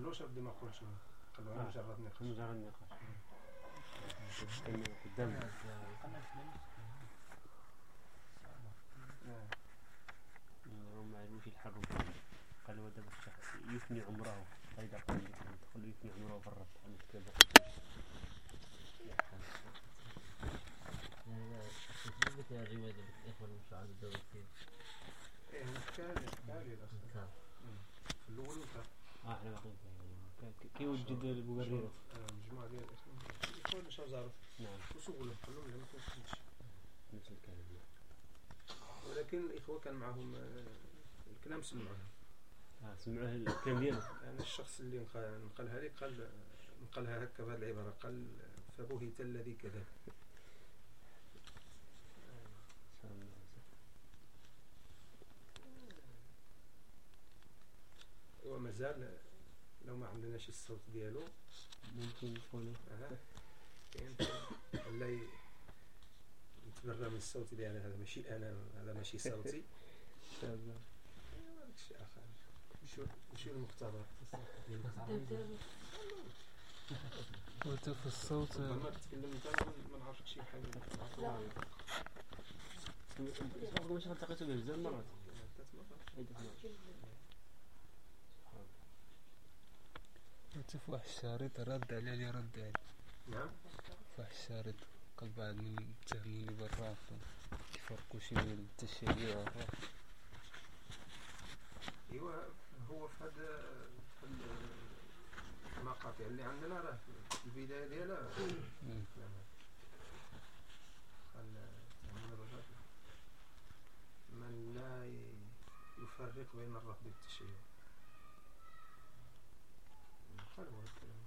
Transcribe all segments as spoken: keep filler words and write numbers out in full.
حلوش بدي ما أقولش خلوها آه. مجرد نقاش مجرد نقاش قدام هم ما يعرفوش يلحقوا فيه. قالوا هذا الشخص يفني عمره هيدا قال لك تدخل يفني عمره برا عن كذا يا رواية الإخوة المساعدة الدولية. إيه كان كان الأصل. في الأول وكان. آه إحنا واقعين كي كي وجد المبررات. مجموعة ديال الإخوة اللي شاف زارف. نعم. وسولهم كلهم لما كنتش. نفس الكلام. ولكن الإخوة كان معهم الكلام سمعوه. آه سمعوه الكلام دياله. يعني الشخص اللي نقلها لي قال نقلها هكا بهذه العبارة قال فبهت الذي كذب. وما زال لو ما عندناش الصوت ديالو ممكن نقولوا اها كاين لا نتبرى من الصوت ديالي هذا ماشي انا هذا ماشي صوتي ان شاء الله هذاك الشيء اخر وشو وشو المقتضى قلت في الصوت لما تتكلم انت ما نعرفش شي حاجه لا مش التقيتوا به بزاف مرات ثلاث مرات قلت في واحد الشريط رد عليه اللي رد عليه. نعم في واحد الشريط قال بعد من تهموني بالرافض يفرقوا شي من التشييع والرافض. ايوا هو في هذا المقاطع اللي عندنا راه في البدايه ديالها من لا يفرق بين الرفض والتشييع. قال هو الكلام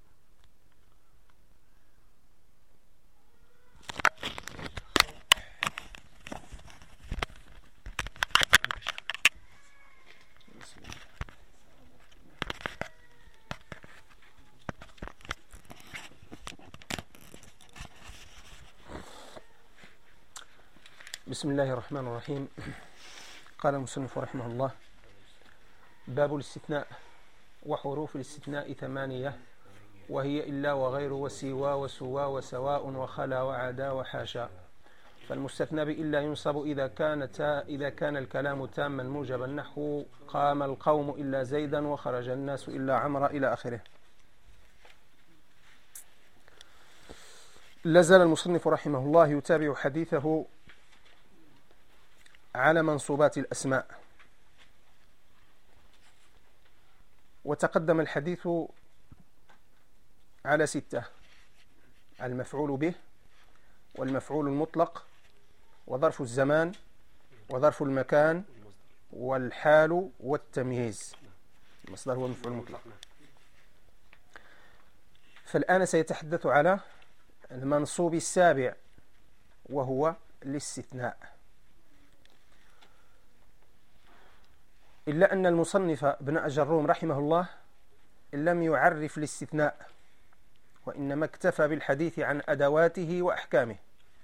بسم الله الرحمن الرحيم. قال المصنف رحمه الله: باب الاستثناء. وحروف الاستثناء ثمانية، وهي إلا وغير وسوى وسوى وسواء وخلا وعدا وحاشا. فالمستثنى بإلا ينصب إذا كان تا إذا كان الكلام تاما موجبا نحو قام القوم إلا زيدا وخرج الناس إلا عمرا إلى آخره. لازال المصنف رحمه الله يتابع حديثه على منصوبات الأسماء، وتقدم الحديث على ستة: المفعول به، والمفعول المطلق، وظرف الزمان، وظرف المكان، والحال، والتمييز. المصدر هو المفعول المطلق. فالآن سيتحدث على المنصوب السابع وهو الاستثناء. إلا أن المصنف ابن أجروم رحمه الله لم يعرف الاستثناء، وإنما اكتفى بالحديث عن أدواته وأحكامه.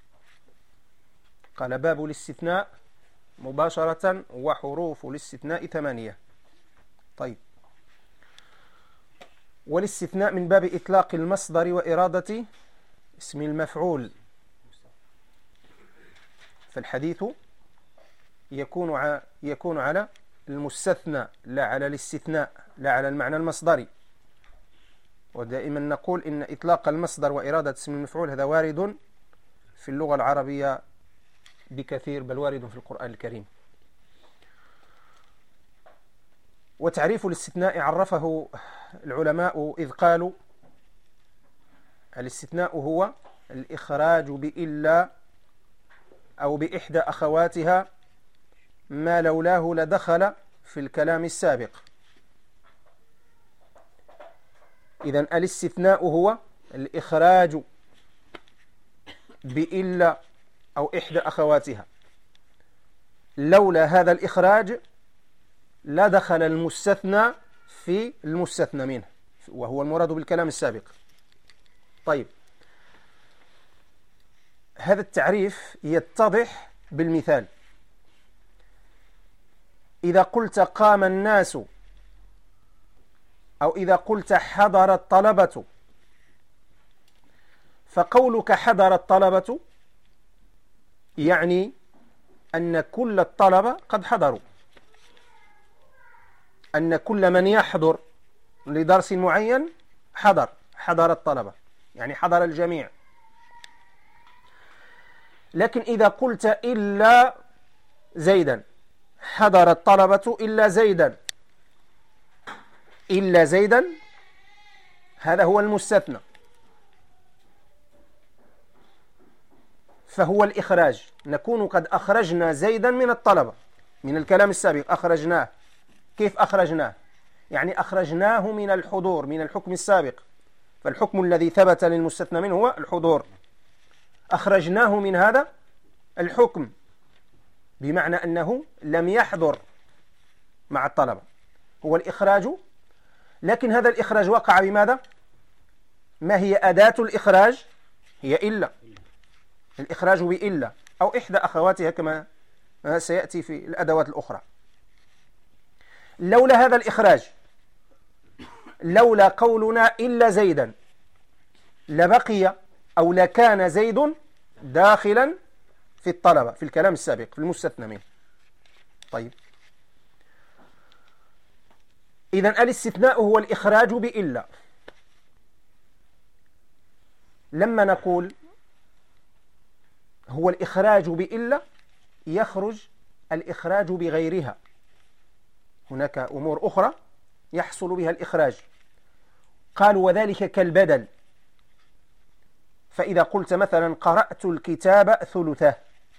قال: باب الاستثناء مباشرة، وحروف الاستثناء ثمانية. طيب، والاستثناء من باب إطلاق المصدر وإرادة اسم المفعول. فالحديث يكون يكون على المستثنى لا على الاستثناء، لا على المعنى المصدري. ودائما نقول إن إطلاق المصدر وإرادة اسم المفعول هذا وارد في اللغة العربية بكثير، بل وارد في القرآن الكريم. وتعريف الاستثناء عرفه العلماء إذ قالوا: الاستثناء هو الإخراج بإلا أو بإحدى أخواتها ما لولاه لدخل في الكلام السابق. إذن الاستثناء هو الإخراج بإلا أو إحدى أخواتها. لولا هذا الإخراج لا دخل المستثنى في المستثنى منه، وهو المراد بالكلام السابق. طيب، هذا التعريف يتضح بالمثال. إذا قلت قام الناس أو إذا قلت حضر الطلبة، فقولك حضر الطلبة يعني أن كل الطلبة قد حضروا، أن كل من يحضر لدرس معين حضر، حضر الطلبة يعني حضر الجميع. لكن إذا قلت إلا زيدا، حضر الطلبة إلا زيدا، إلا زيدا هذا هو المستثنى، فهو الإخراج، نكون قد أخرجنا زيدا من الطلبة، من الكلام السابق أخرجناه. كيف أخرجناه؟ يعني أخرجناه من الحضور، من الحكم السابق، فالحكم الذي ثبت للمستثنى منه هو الحضور، أخرجناه من هذا الحكم، بمعنى أنه لم يحضر مع الطلبة، هو الإخراج. لكن هذا الإخراج وقع بماذا؟ ما هي أداة الإخراج؟ هي إلا، الإخراج بإلا أو إحدى أخواتها كما سيأتي في الأدوات الأخرى. لولا هذا الإخراج، لولا قولنا إلا زيدا، لبقي أو لكان زيد داخلا في الطلبة في الكلام السابق في المستثنى منه. طيب، إذن الاستثناء هو الإخراج بإلا. لما نقول هو الإخراج بإلا، يخرج الإخراج بغيرها، هناك أمور أخرى يحصل بها الإخراج. قالوا وذلك كالبدل، فإذا قلت مثلا قرأت الكتاب ثلثه،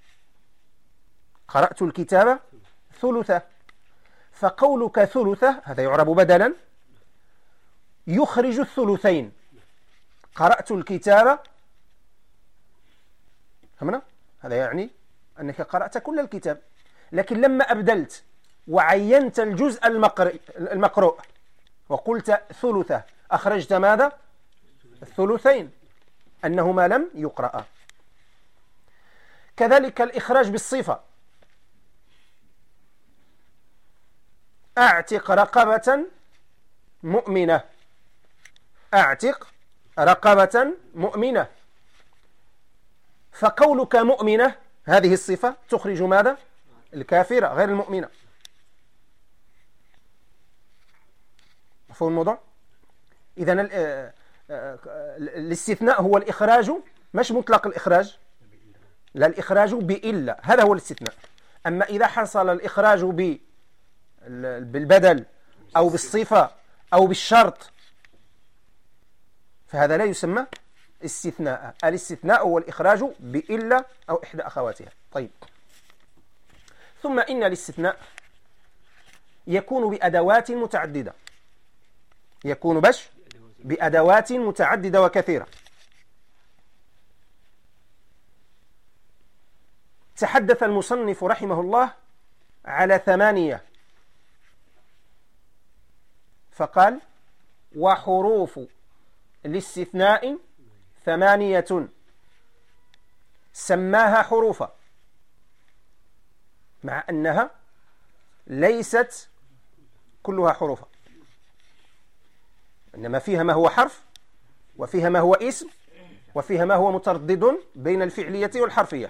قرأت الكتاب ثلثه، فقولك ثلثه هذا يعرب بدلا يخرج الثلثين. قرأت الكتاب، فهمنا؟ هذا يعني أنك قرأت كل الكتاب، لكن لما أبدلت وعينت الجزء المقروء وقلت ثلثه، أخرجت ماذا؟ الثلثين، أنهما لم يقرأ. كذلك الإخراج بالصفة، أعتق رقبة مؤمنة، أعتق رقبة مؤمنة، فقولك مؤمنة هذه الصفة تخرج ماذا؟ الكافرة غير المؤمنة. مفهوم الموضوع؟ إذن الاستثناء هو الإخراج، مش مطلق الإخراج، لا، الإخراج بإلا، هذا هو الاستثناء. أما إذا حصل الإخراج بالبدل أو بالصفة أو بالشرط فهذا لا يسمى استثناء. الاستثناء هو الإخراج بإلا أو إحدى أخواتها. طيب، ثم إن الاستثناء يكون بأدوات متعددة، يكون بش بأدوات متعددة وكثيرة. تحدث المصنف رحمه الله على ثمانية، فقال وحروف الاستثناء ثمانية سماها حروفا، مع أنها ليست كلها حروفا، إنما فيها ما هو حرف، وفيها ما هو اسم، وفيها ما هو متردد بين الفعلية والحرفية.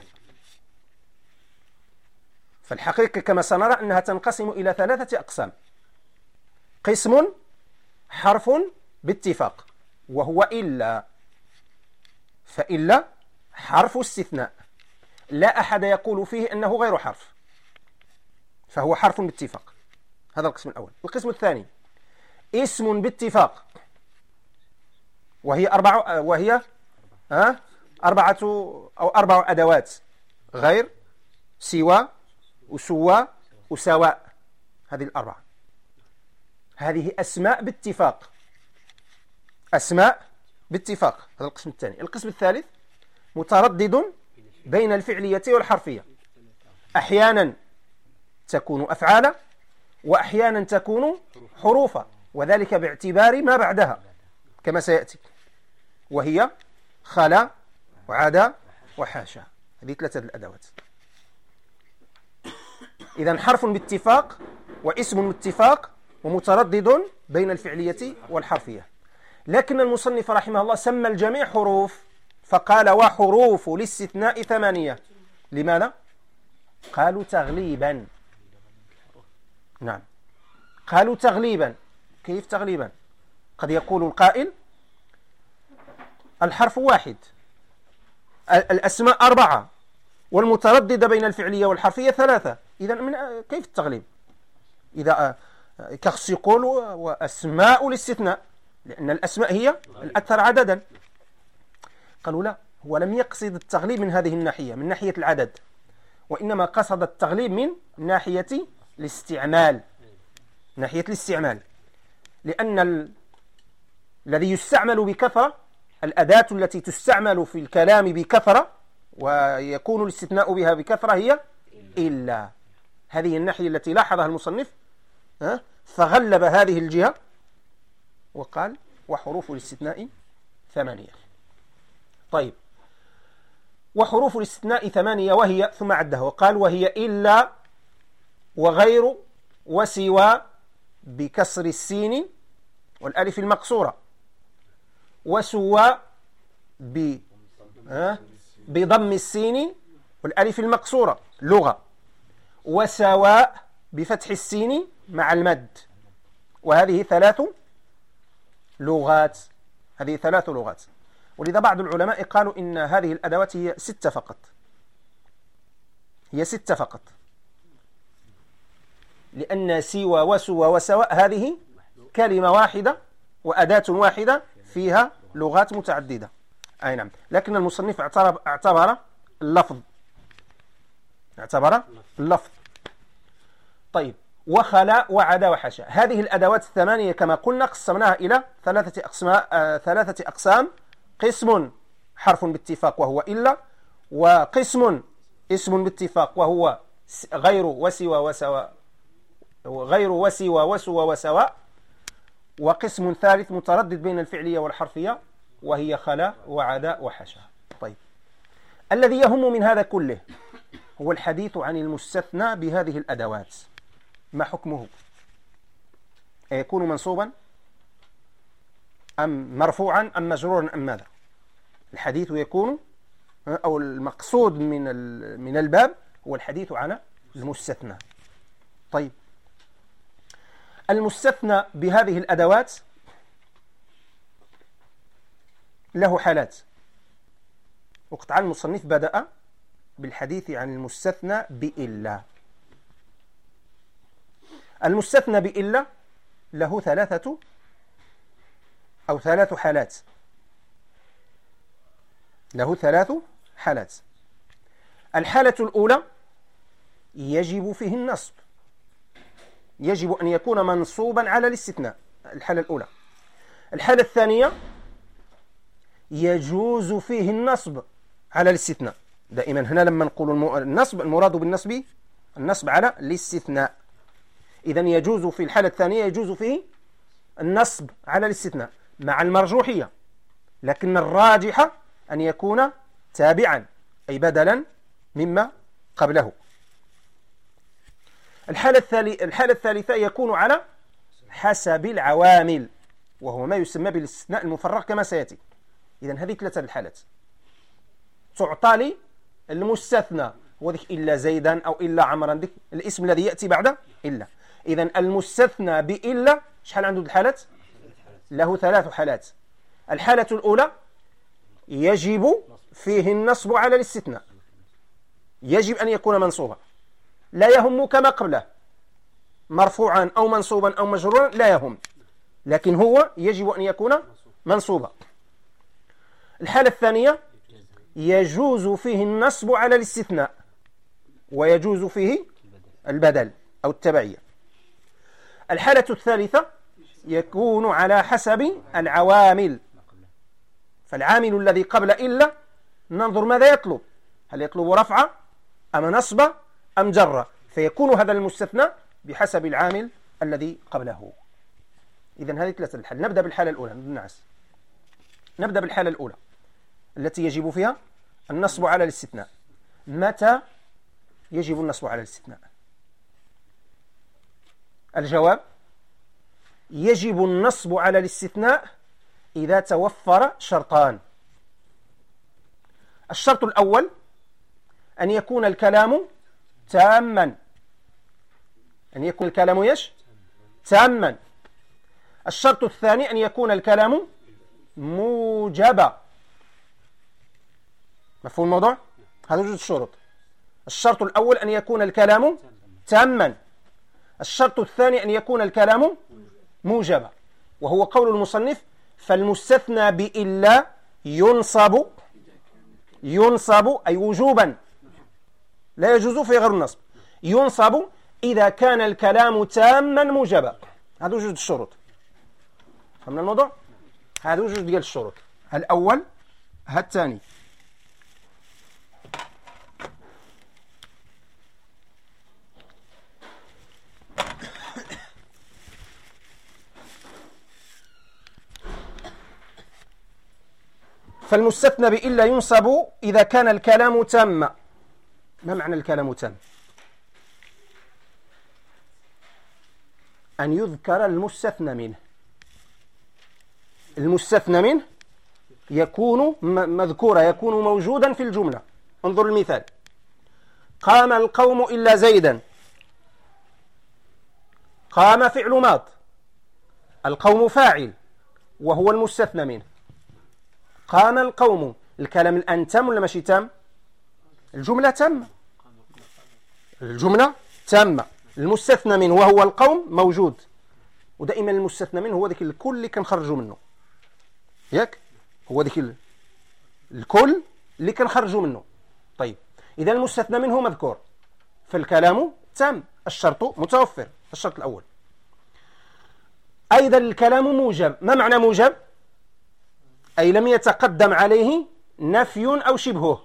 فالحقيقة كما سنرى أنها تنقسم إلى ثلاثة أقسام: قسم حرف باتفاق وهو إلا، فإلا حرف استثناء لا أحد يقول فيه أنه غير حرف، فهو حرف باتفاق، هذا القسم الأول. القسم الثاني اسم باتفاق، وهي أربع وهي ها أربعة أو أربع أدوات: غير، سوى، وسوى، وسواء. هذه الأربعة، هذه أسماء باتفاق، أسماء باتفاق، هذا القسم الثاني. القسم الثالث متردد بين الفعلية والحرفية، أحيانا تكون أفعالا وأحيانا تكون حروفا، وذلك باعتبار ما بعدها كما سيأتي، وهي خلا وعدا وحاشا. هذه ثلاثة الأدوات. إذن حرف باتفاق واسم باتفاق ومتردد بين الفعلية والحرفية. لكن المصنف رحمه الله سمى الجميع حروف فقال وحروف الاستثناء ثمانية. لماذا؟ قالوا تغليبا. نعم، قالوا تغليبا. كيف تغليبا؟ قد يقول القائل الحرف واحد، الأسماء أربعة، والمتردد بين الفعلية والحرفية ثلاثة. إذا من كيف التغليب؟ إذا كخص يقول وأسماء الاستثناء، لأن الأسماء هي الأكثر عددا. قالوا لا، هو لم يقصد التغليب من هذه الناحية، من ناحية العدد، وإنما قصد التغليب من ناحية الاستعمال، ناحية الاستعمال. لأن ال... الذي يستعمل بكثرة، الأداة التي تستعمل في الكلام بكثرة ويكون الاستثناء بها بكثرة هي إلا. هذه الناحية التي لاحظها المصنف، فغلب هذه الجهة وقال وحروف الاستثناء ثمانية. طيب، وحروف الاستثناء ثمانية وهي، ثم عدها وقال وهي إلا وغير وسوى بكسر السين والألف المقصورة، وسوى ب بضم السين والألف المقصورة لغة، وسواء بفتح السين مع المد. وهذه ثلاث لغات، هذه ثلاث لغات. ولذا بعض العلماء قالوا إن هذه الأدوات هي ستة فقط، هي ستة فقط، لأن سوى وسوى وسواء هذه كلمة واحدة وأداة واحدة فيها لغات متعددة. أي نعم، لكن المصنف اعتبر, اعتبر اللفظ اعتبر اللفظ. طيب، وخلا وعدا وحشا، هذه الأدوات الثمانية كما قلنا قسمناها إلى ثلاثة أقسام آه ثلاثة أقسام. قسم حرف باتفاق وهو إلا، وقسم اسم باتفاق وهو غير وسوى وسواء غير وسوى وسوى وسواء، وقسم ثالث متردد بين الفعلية والحرفية وهي خلا وعدا وحشا. طيب، الذي يهم من هذا كله هو الحديث عن المستثنى بهذه الأدوات. ما حكمه؟ يكون منصوبا أم مرفوعا أم مجرورا أم ماذا؟ الحديث يكون، أو المقصود من من الباب هو الحديث عن المستثنى. طيب، المستثنى بهذه الأدوات له حالات، وقطع المصنف بدأ بالحديث عن المستثنى بإلا. المستثنى بإلا له ثلاثة أو ثلاث حالات، له ثلاث حالات. الحالة الأولى يجب فيه النصب، يجب أن يكون منصوبا على الاستثناء، الحالة الأولى. الحالة الثانية يجوز فيه النصب على الاستثناء. دائما هنا لما نقول النصب المراد بالنصب النصب على الاستثناء. إذن يجوز في الحالة الثانية يجوز فيه النصب على الاستثناء مع المرجوحية، لكن الراجح أن يكون تابعا أي بدلا مما قبله. الحالة الثالثة الحالة الثالثة يكون على حسب العوامل، وهو ما يسمى بالاستثناء المفرغ كما سيأتي. إذن هذه ثلاثة الحالات. تعطى لي المستثنى هو ذيك إلا زيدا أو إلا عمرا، ذيك الاسم الذي يأتي بعد إلا. إذن المستثنى بإلا شحال عنده الحالات؟ له ثلاث حالات. الحالة الأولى يجب فيه النصب على الاستثناء، يجب أن يكون منصوبا، لا يهم كما قبله مرفوعا أو منصوبا أو مجرورا، لا يهم، لكن هو يجب أن يكون منصوبا. الحالة الثانية يجوز فيه النصب على الاستثناء ويجوز فيه البدل أو التبعية. الحالة الثالثة يكون على حسب العوامل، فالعامل الذي قبل إلا ننظر ماذا يطلب، هل يطلب رفع أم نصب أم جر، فيكون هذا المستثنى بحسب العامل الذي قبله. إذن هذه ثلاثة الحال. نبدأ بالحالة الأولى النعس. نبدأ بالحالة الأولى التي يجب فيها النصب على الاستثناء. متى يجب النصب على الاستثناء؟ الجواب يجب النصب على الاستثناء إذا توفر شرطان. الشرط الأول أن يكون الكلام تاما، أن يكون الكلام يش تاما. الشرط الثاني أن يكون الكلام موجبا. مفهوم الموضوع؟ هذا جزء الشروط. الشرط الأول أن يكون الكلام تاما، الشرط الثاني أن يكون الكلام موجبا، وهو قول المصنف فالمستثنى بإلا ينصب ينصب أي وجوبا، لا يجوز في غير النصب، ينصب إذا كان الكلام تاما موجبا. هذا جزء الشروط. فهمنا الموضوع؟ هذا جزء ديال الشروط. الأول ها الثاني. فالمستثنى بإلا ينصب إذا كان الكلام تاما. ما معنى الكلام تام؟ أن يذكر المستثنى منه. المستثنى منه يكون مذكورا، يكون موجودا في الجملة. انظر المثال: قام القوم إلا زيدا. قام فعل ماض، القوم فاعل وهو المستثنى منه. قام القوم، الكلام الآن تام ولا ماشي تام؟ الجملة تامة، الجملة تامة. المستثنى منه وهو القوم موجود، ودائما المستثنى منه هو ذاك الكل اللي كنخرجوا منه، ياك؟ هو ذاك الكل اللي كنخرجوا منه. طيب إذا المستثنى منه مذكور فالكلام تام، الشرط متوفر. الشرط الأول. أيضا الكلام موجب. ما معنى موجب؟ أي لم يتقدم عليه نفي أو شبهه.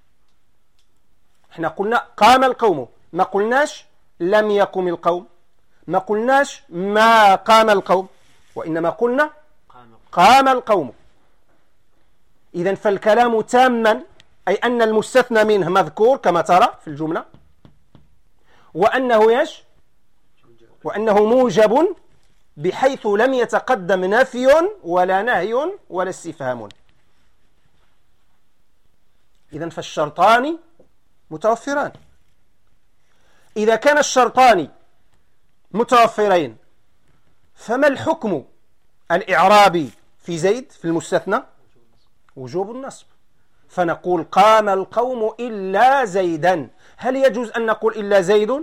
احنا قلنا قام القوم، ما قلناش لم يقم القوم، ما قلناش ما قام القوم، وإنما قلنا قام القوم. إذن فالكلام تاما أي أن المستثنى منه مذكور كما ترى في الجملة، وأنه يش وأنه موجب بحيث لم يتقدم نفي ولا نهي ولا استفهام. إذن فالشرطان متوفران. إذا كان الشرطان متوفرين فما الحكم الإعرابي في زيد في المستثنى؟ وجوب النصب. فنقول قام القوم إلا زيدا. هل يجوز أن نقول إلا زيد؟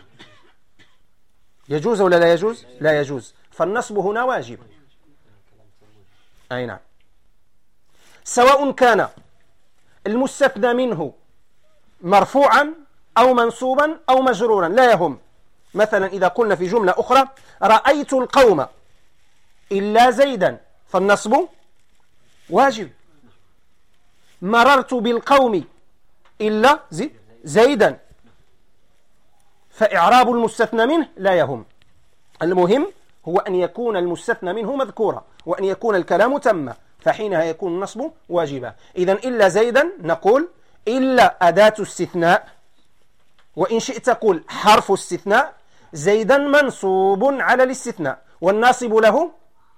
يجوز ولا لا يجوز؟ لا يجوز. فالنصب هنا واجب. أي نعم. سواء كان المستثنى منه مرفوعا أو منصوبا أو مجرورا لا يهم. مثلا إذا قلنا في جملة أخرى رأيت القوم إلا زيدا فالنصب واجب. مررت بالقوم إلا زيدا فإعراب المستثنى منه لا يهم. المهم هو أن يكون المستثنى منه مذكورا وأن يكون الكلام تم، فحينها يكون النصب واجبا. إذن إلا زيدا نقول إلا أداة استثناء، وإن شئت قل حرف استثناء. زيدا منصوب على الاستثناء، والناصب له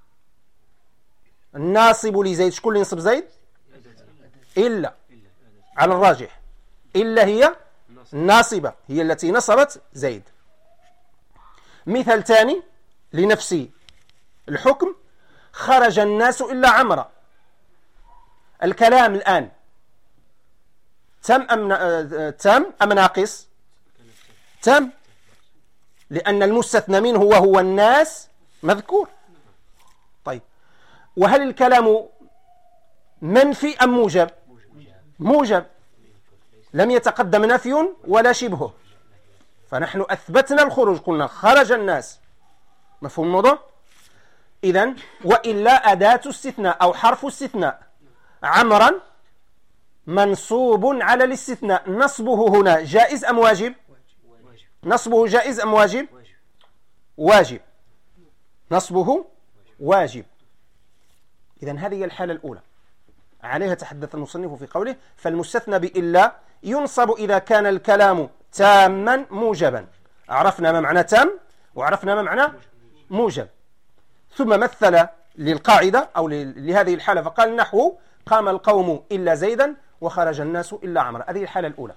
الناصب لزيد. شكون اللي ينصب زيد؟ إلا على الراجح. إلا هي الناصبة، هي التي نصبت زيد. مثال ثاني لنفس الحكم: خرج الناس إلا عمرا. الكلام الآن تم أم تم أم ناقص؟ تم، لأن المستثنى منه وهو الناس مذكور. طيب وهل الكلام منفي أم موجب؟ موجب، لم يتقدم نفي ولا شبهه، فنحن أثبتنا الخروج، قلنا خرج الناس. مفهوم الموضوع؟ إذن وإلا أداة استثناء أو حرف استثناء. عمرا منصوب على الاستثناء، نصبه هنا جائز أم واجب؟ نصبه جائز أم واجب؟ واجب، نصبه واجب. إذن هذه هي الحالة الأولى، عليها تحدث المصنف في قوله فالمستثنى بإلا ينصب إذا كان الكلام تاما موجبا. عرفنا ما معنى تام وعرفنا ما معنى موجب. ثم مثل للقاعدة أو لهذه الحالة فقال نحو قام القوم إلا زيدا وخرج الناس إلا عمرا. هذه الحالة الأولى.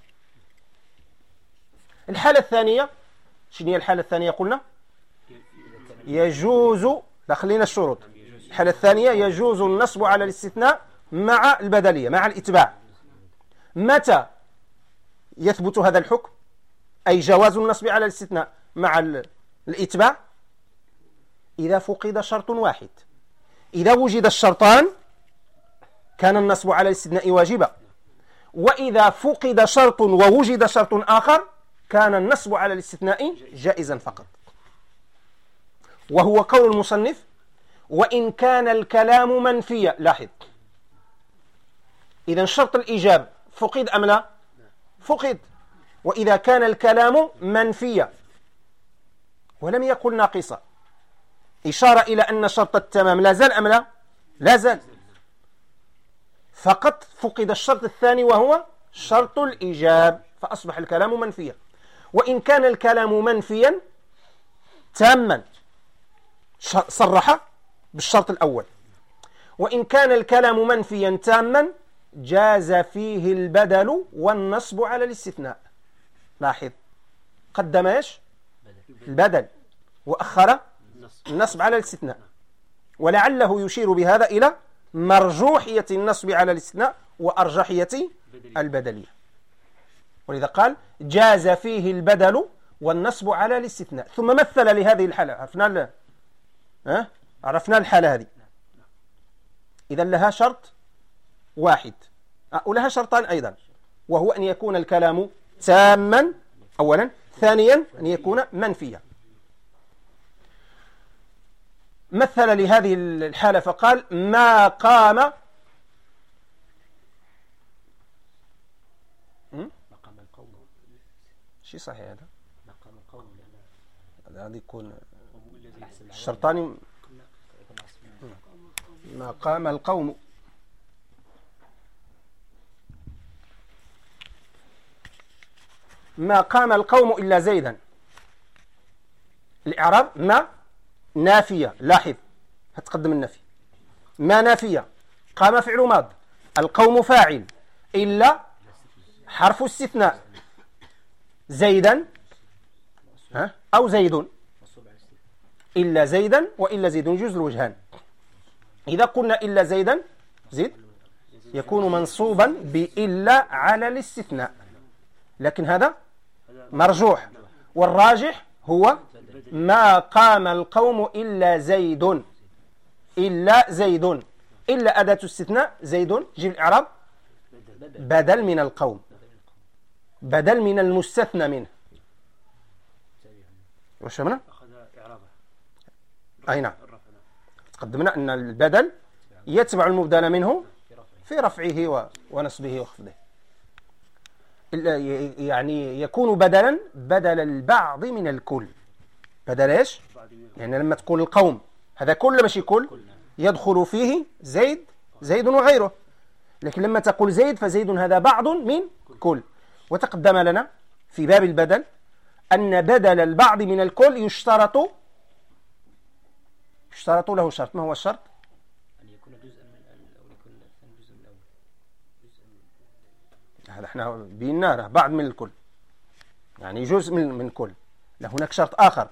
الحالة الثانية، شنو هي الحالة الثانية؟ قلنا يجوز، لا خلينا الشروط. الحالة الثانية يجوز النصب على الاستثناء مع البدلية، مع الإتباع. متى يثبت هذا الحكم؟ أي جواز النصب على الاستثناء مع الإتباع إذا فقد شرط واحد. إذا وجد الشرطان كان النصب على الاستثناء واجبا، وإذا فقد شرط ووجد شرط آخر كان النصب على الاستثناء جائزا فقط. وهو قول المصنف وإن كان الكلام منفيا. لاحظ، إذا شرط الإيجاب فقد أم لا؟ فقد. وإذا كان الكلام منفيا ولم يكن ناقصا، إشارة إلى أن شرط التمام لا زال أم لا؟ لا زال. فقط فقد الشرط الثاني وهو شرط الإيجاب، فأصبح الكلام منفيا. وإن كان الكلام منفيا تاما صرح بالشرط الأول، وإن كان الكلام منفيا تاما جاز فيه البدل والنصب على الاستثناء. لاحظ، قدم ايش؟ البدل وأخر النصب على الاستثناء، ولعله يشير بهذا إلى مرجوحية النصب على الاستثناء وأرجحية البدلية. ولذا قال جاز فيه البدل والنصب على الاستثناء. ثم مثل لهذه الحالة. عرفنا ها؟ عرفنا الحالة هذه. إذا لها شرط واحد ولها شرطان أيضا، وهو أن يكون الكلام تاما أولا، ثانيا أن يكون منفيا. مثل لهذه الحالة فقال ما قام مقام القوم. شيء صحيح هذا؟ مقام القوم هذا يكون الشرطان. ما قام القوم. ما قام القوم إلا زيدا. الإعراب ما نافية. لاحظ، هتقدم النفي. ما نافية، قام فعل ماض، القوم فاعل، إلا حرف استثناء، زيدا ها أو زيد، إلا زيدا وإلا زيد يجوز الوجهان. إذا قلنا إلا زيدا زيد يكون منصوبا بإلا على الاستثناء، لكن هذا مرجوح، والراجح هو ما قام القوم إلا زيد. إلا زيد، إلا أداة استثناء زيد، جيب الإعراب بدل من القوم، بدل من المستثنى منه. واش فهمنا؟ أي نعم، تقدمنا أن البدل يتبع المبدل منه في رفعه ونصبه وخفضه، يعني يكون بدلا بدل البعض من الكل. بدل ايش؟ يعني لما تقول القوم هذا كل ماشي كل، يدخل فيه زيد زيد وغيره، لكن لما تقول زيد فزيد هذا بعض من كل. وتقدم لنا في باب البدل أن بدل البعض من الكل يشترط يشترط له شرط. ما هو الشرط؟ أن يكون جزءا من أو يكون جزء من الأول. هذا احنا بينا بعض من الكل، يعني جزء من من كل. لا، هناك شرط آخر،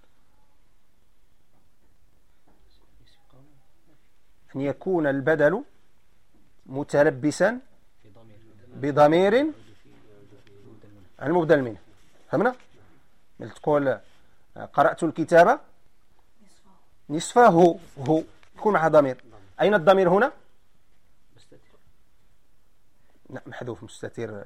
أن يكون البدل متلبسا بضمير المبدل منه. فهمنا؟ تقول قرأت الكتاب نصفه، هو يكون معها ضمير. أين الضمير هنا؟ لا، محذوف. مستتر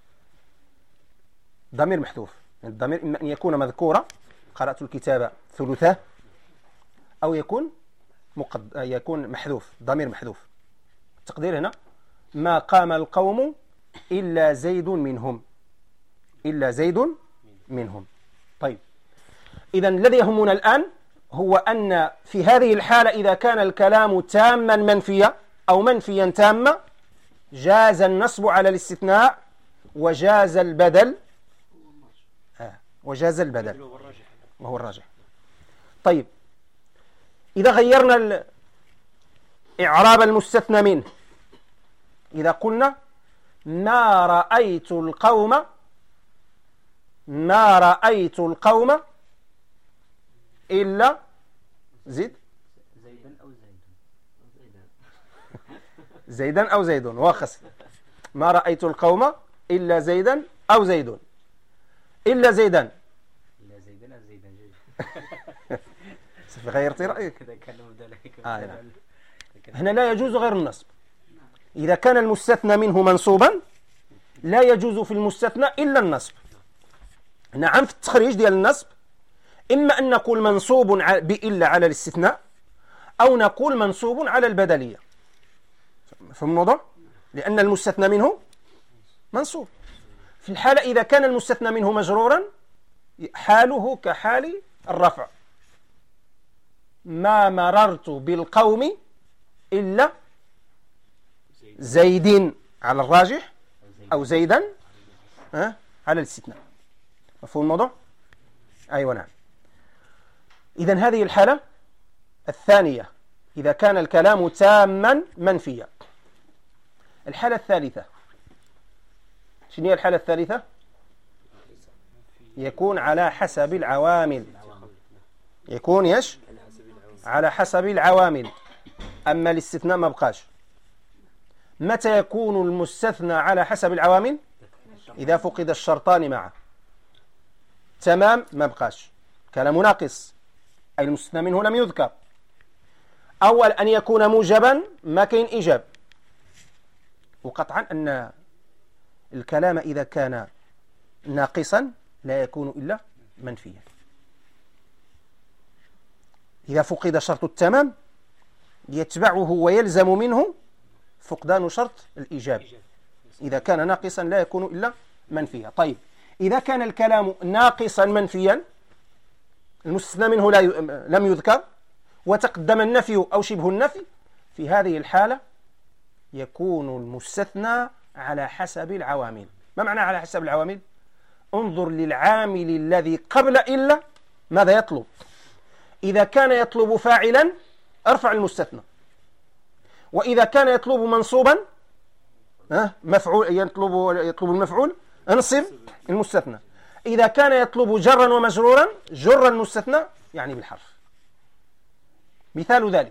ضمير محذوف. يعني الضمير إما أن يكون مذكورا قرأت الكتاب ثلثه، أو يكون مقد... يكون محذوف، ضمير محذوف. التقدير هنا ما قام القوم إلا زيد منهم، إلا زيد منهم. طيب، إذن الذي يهمنا الآن هو أن في هذه الحالة إذا كان الكلام تاما منفيا أو منفيا تاما جاز النصب على الاستثناء وجاز البدل آه. وجاز البدل وهو الراجح. طيب، إذا غيرنا إعراب المستثنى منه، إذا قلنا ما رأيت القوم ما رأيت القوم إلا زيد زيدا أو زيد زيدا زيدا أو زيد وخس ما رأيت القوم إلا زيدا أو زيد إلا زيدا إلا زيدا أو زيدا جيد غيرتي رأيك. كذا كلمة ذلك آه نعم. هنا لا يجوز غير النصب. إذا كان المستثنى منه منصوبا لا يجوز في المستثنى إلا النصب. نعم في التخريج ديال النصب إما أن نقول منصوب بإلا على الاستثناء أو نقول منصوب على البدلية. فهم الموضوع؟ لأن المستثنى منه منصوب. في الحالة إذا كان المستثنى منه مجرورا حاله كحال الرفع. ما مررت بالقوم إلا زيد على الراجح أو زيدا أه؟ على الاستثناء. مفهوم الموضوع؟ أيوة نعم. إذن هذه الحالة الثانية إذا كان الكلام تاما منفيا. الحالة الثالثة شنو هي الحالة الثالثة؟ يكون على حسب العوامل. يكون يش على حسب العوامل. أما الاستثناء ما بقاش. متى يكون المستثنى على حسب العوامل؟ إذا فقد الشرطان معه. تمام ما بقاش، كلام ناقص أي المستثنى منه لم يذكر. أول أن يكون موجبا ما كاين إيجاب، وقطعا أن الكلام إذا كان ناقصا لا يكون إلا منفيا. إذا فقد شرط التمام يتبعه ويلزم منه فقدان شرط الإيجاب. إذا كان ناقصا لا يكون إلا منفيا. طيب إذا كان الكلام ناقصا منفيا المستثنى منه لا ي... لم يذكر وتقدم النفي أو شبه النفي، في هذه الحالة يكون المستثنى على حسب العوامل. ما معنى على حسب العوامل؟ انظر للعامل الذي قبل إلا ماذا يطلب. إذا كان يطلب فاعلا ارفع المستثنى، وإذا كان يطلب منصوبا مفعول يطلب يطلب المفعول انصب المستثنى. إذا كان يطلب جرا ومجرورا جر المستثنى يعني بالحرف. مثال ذلك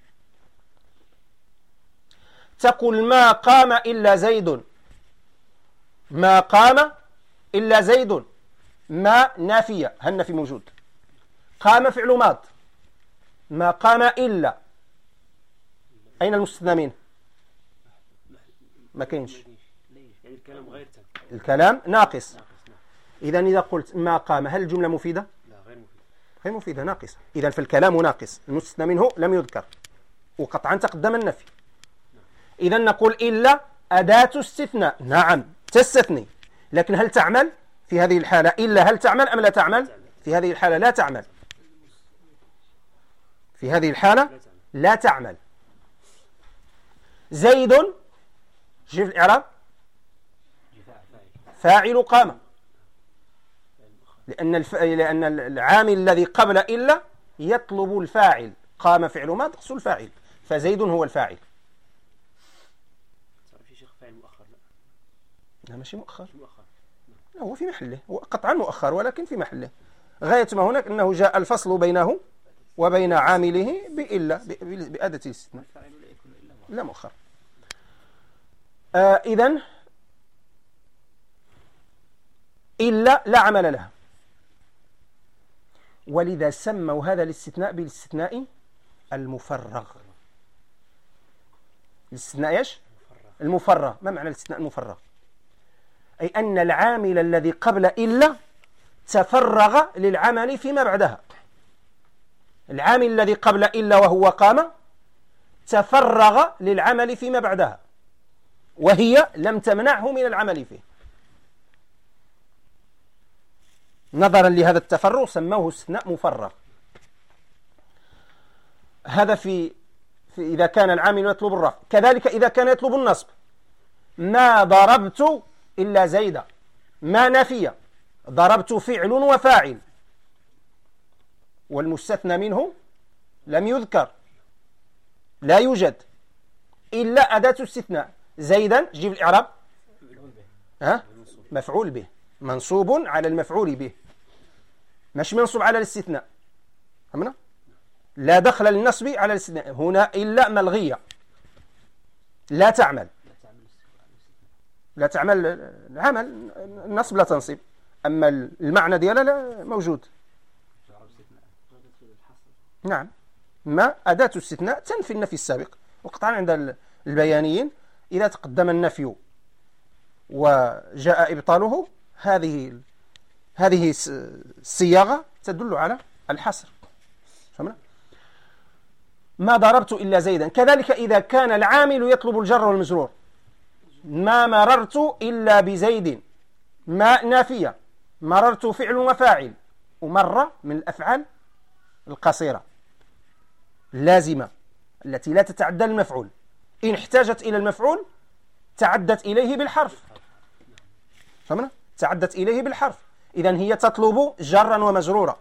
تقول ما قام إلا زيد. ما قام إلا زيد. ما نافية، هل النفي موجود. قام فعل ماض. ما قام إلا أين المستثنى منه؟ ما كاينش. يعني الكلام غير تام. الكلام ناقص. إذا إذا قلت ما قام هل الجملة مفيدة؟ لا غير مفيدة. غير مفيدة ناقصة. إذا فالكلام ناقص، المستثنى منه لم يذكر وقطعا تقدم النفي. إذا نقول إلا أداة استثناء. نعم تستثني، لكن هل تعمل في هذه الحالة؟ إلا هل تعمل أم لا تعمل؟ في هذه الحالة لا تعمل. في هذه الحالة لا تعمل. زيد شوف الإعراب فاعل قام، لأن الف... لأن العامل الذي قبل إلا يطلب الفاعل. قام فعل ما تقص الفاعل، فزيد هو الفاعل. في شيخ فاعل مؤخر. لا لا ماشي مؤخر. مؤخر. لا هو في محله، هو قطعا مؤخر ولكن في محله. غاية ما هناك أنه جاء الفصل بينه وبين عامله بإلا بأداة الاستثناء. لا مؤخر. آه إذن إلا لا عمل لها، ولذا سموا هذا الاستثناء بالاستثناء المفرغ. الاستثناء ايش؟ المفرغ. ما معنى الاستثناء المفرغ؟ أي أن العامل الذي قبل إلا تفرغ للعمل فيما بعدها. العامل الذي قبل إلا وهو قام تفرغ للعمل فيما بعدها، وهي لم تمنعه من العمل فيه. نظرا لهذا التفرغ سموه استثناء مفرغ. هذا في, في إذا كان العامل يطلب الرفع. كذلك إذا كان يطلب النصب. ما ضربت إلا زيدا. ما نافية، ضربت فعل وفاعل، والمستثنى منه لم يذكر، لا يوجد إلا أداة استثناء. زيدا جيب الإعراب، ها؟ مفعول به، منصوب على المفعول به، مش منصوب على الاستثناء. فهمنا؟ لا دخل للنصب على الاستثناء هنا، إلا ملغية لا تعمل، لا تعمل العمل، النصب لا تنصب، أما المعنى ديالها لا موجود. نعم، ما أداة استثناء تنفي النفي السابق. وقطعا عند البيانيين إذا تقدم النفي وجاء إبطاله، هذه هذه الصياغة تدل على الحصر. فهمنا؟ ما ضربت إلا زيدا. كذلك إذا كان العامل يطلب الجر والمجرور، ما مررت إلا بزيد، ما نافية، مررت فعل وفاعل، ومر من الأفعال القصيرة اللازمة التي لا تتعدى المفعول، إن احتاجت إلى المفعول تعدت إليه بالحرف. فهمنا؟ تعدت إليه بالحرف، إذن هي تطلب جرا ومجرورا.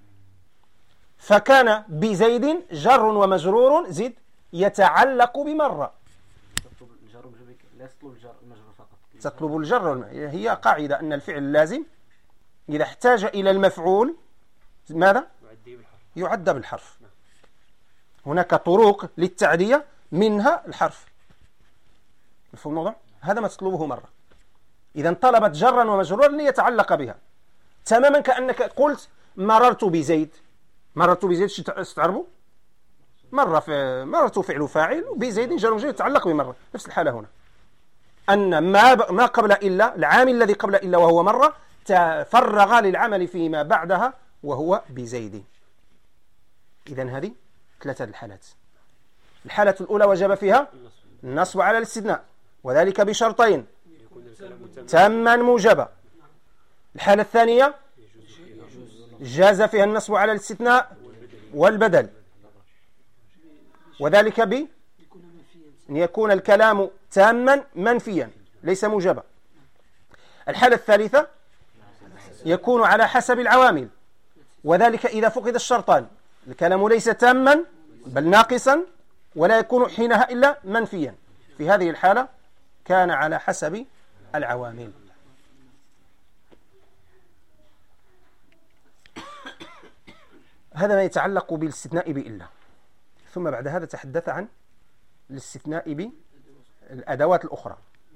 فكان بزيد جر ومجرور زد يتعلق بمرة. تطلب الجر والمجرور، هي قاعدة أن الفعل اللازم إذا احتاج إلى المفعول ماذا؟ يعد بالحرف. هناك طرق للتعدية منها الحرف. مفهوم الموضوع؟ هذا ما تطلبه مرة. إذا طلبت جرا ومجرورا ليتعلق بها، تماما كأنك قلت مررت بزيد. مررت بزيد ستعربوا؟ مرة في مررت فعل فاعل، وبزيد جر ومجرور يتعلق بمرة. نفس الحالة هنا، أن ما ما قبل إلا، العامل الذي قبل إلا وهو مرة، تفرغ للعمل فيما بعدها وهو بزيد. إذن هذه ثلاثة الحالات. الحالة الأولى وجب فيها النصب على الاستثناء، وذلك بشرطين: تاما موجبا. الحالة الثانية جاز فيها النصب على الاستثناء والبدل، وذلك ب أن يكون الكلام تاما منفيا ليس موجبا. الحالة الثالثة يكون على حسب العوامل، وذلك إذا فقد الشرطان، الكلام ليس تاما بل ناقصا، ولا يكون حينها إلا منفيا. في هذه الحالة كان على حسب العوامل. هذا ما يتعلق بالاستثناء بإلا. ثم بعد هذا تحدث عن الاستثناء بالأدوات الأخرى.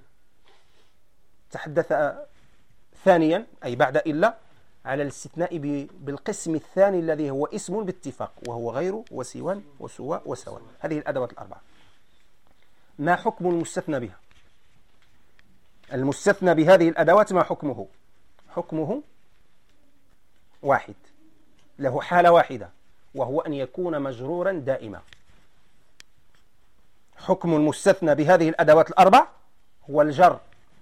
تحدث ثانيا أي بعد إلا على الاستثناء بالقسم الثاني الذي هو اسم باتفاق، وهو غير وسوى وسوى وسواء. هذه الأدوات الأربعة. ما حكم المستثنى بها؟ المستثنى بهذه الأدوات ما حكمه؟ حكمه واحد، له حالة واحدة، وهو أن يكون مجرورا دائما. حكم المستثنى بهذه الأدوات الأربع هو الجر،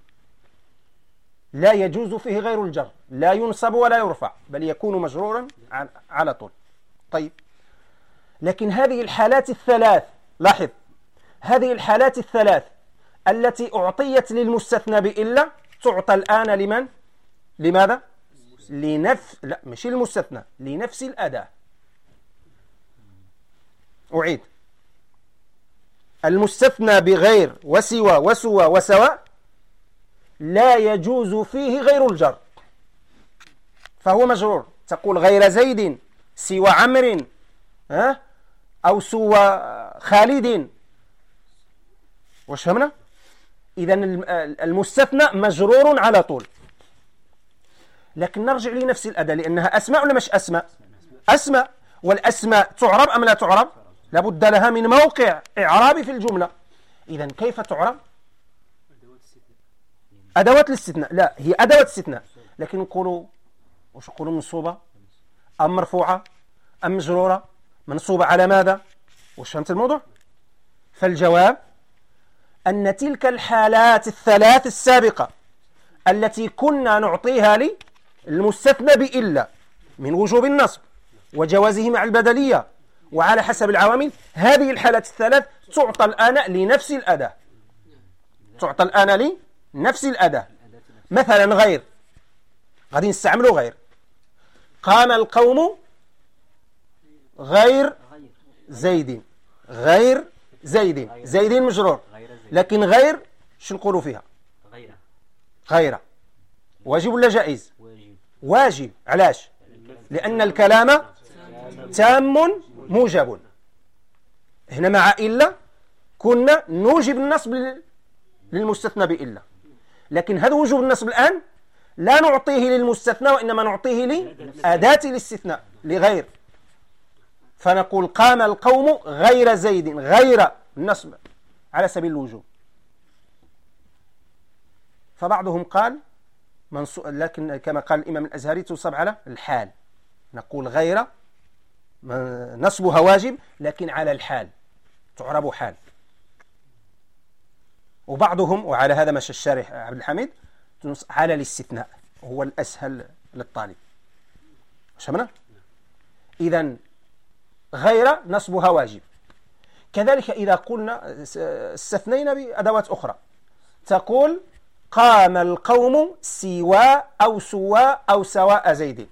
لا يجوز فيه غير الجر، لا ينصب ولا يرفع، بل يكون مجرورا على طول. طيب، لكن هذه الحالات الثلاث، لاحظ، هذه الحالات الثلاث التي أعطيت للمستثنى بإلا تعطى الآن لمن؟ لماذا؟ لنفس، لا مش المستثنى، لنفس الأداة. أعيد: المستثنى بغير وسوى وسوى وسواء لا يجوز فيه غير الجر، فهو مجرور. تقول غير زيد، سوى عمرو، ها، أو سوى خالد. واش فهمنا؟ إذن المستثنى مجرور على طول. لكن نرجع لنفس الأداة، لأنها أسماء ولا مش أسماء؟ أسماء، والأسماء تعرب أم لا تعرب؟ لابد لها من موقع إعرابي في الجملة. إذن كيف تعرب؟ أدوات الاستثناء. لا، هي أدوات استثناء، لكن نقولوا واش نقولوا؟ منصوبة أم مرفوعة أم مجرورة؟ منصوبة على ماذا؟ واش فهمت الموضوع؟ فالجواب أن تلك الحالات الثلاث السابقة التي كنا نعطيها للمستثنى بإلا من وجوب النصب وجوازه مع البدلية وعلى حسب العوامل، هذه الحالات الثلاث تعطى الآن لنفس الأداة. تعطى الآن لنفس الأداة. مثلا غير، غادي نستعملوا غير. قام القوم غير زيد غير زيد زيد مجرور لكن غير شو نقولوا فيها غير غير واجب ولا جائز واجب واجب علاش لأن الكلام تام موجب هنا مع إلا كنا نوجب النصب للمستثنى بإلا لكن هذا وجوب النصب الآن لا نعطيه للمستثنى وإنما نعطيه لأداة الاستثناء لغير فنقول قام القوم غير زيد غير النصب على سبيل الوجوب فبعضهم قال منصو... لكن كما قال الإمام الأزهري تصب على الحال نقول غير نصبها واجب لكن على الحال تعرب حال وبعضهم وعلى هذا مشى الشارح عبد الحميد على الاستثناء هو الأسهل للطالب شمنا إذن غير نصبها واجب كذلك إذا قلنا استثنينا بأدوات أخرى تقول قام القوم سوى أو سوى أو سواء زيد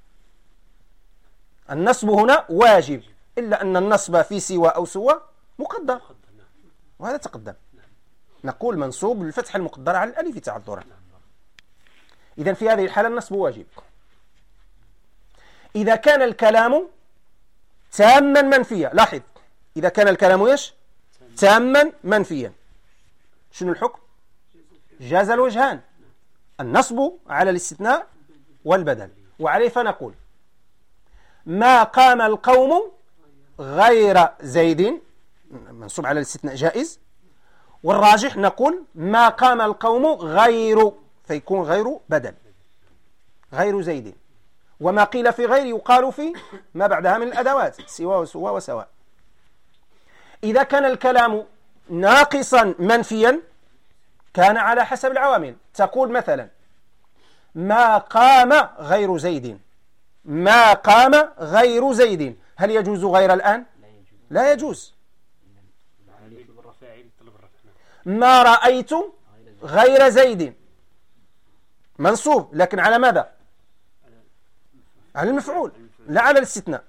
النصب هنا واجب إلا أن النصب في سوى أو سوى مقدر وهذا تقدم نقول منصوب بالفتح المقدر على الألف تعذرا إذن في هذه الحالة النصب واجب إذا كان الكلام تاما منفيا لاحظ إذا كان الكلام يش تاما منفيا شنو الحكم جاز الوجهان النصب على الاستثناء والبدل وعليه فنقول ما قام القوم غير زيد منصوب على الاستثناء جائز والراجح نقول ما قام القوم غير فيكون غير بدل غير زيد وما قيل في غير يقال في ما بعدها من الأدوات سوى وسوى وسواء إذا كان الكلام ناقصا منفيا كان على حسب العوامل تقول مثلا ما قام غير زيد ما قام غير زيد هل يجوز غير الآن؟ لا يجوز ما رأيت غير زيد منصوب لكن على ماذا؟ على المفعول لا على الاستثناء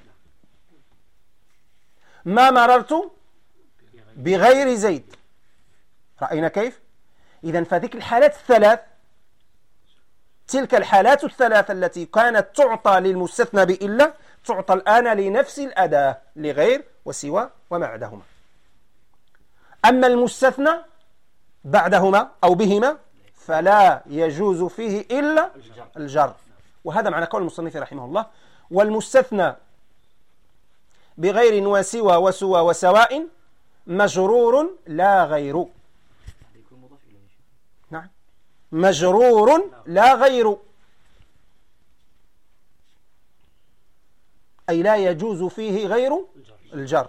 ما مررت بغير زيد رأينا كيف؟ إذن فذيك الحالات الثلاث تلك الحالات الثلاث التي كانت تعطى للمستثنى بإلا تعطى الآن لنفس الأداة لغير وسوى وما بعدهما أما المستثنى بعدهما أو بهما فلا يجوز فيه إلا الجر وهذا معنى قول المصنف رحمه الله والمستثنى بغير وسوى وسوى وسواء مجرور لا غير نعم مجرور لا غير أي لا يجوز فيه غير الجر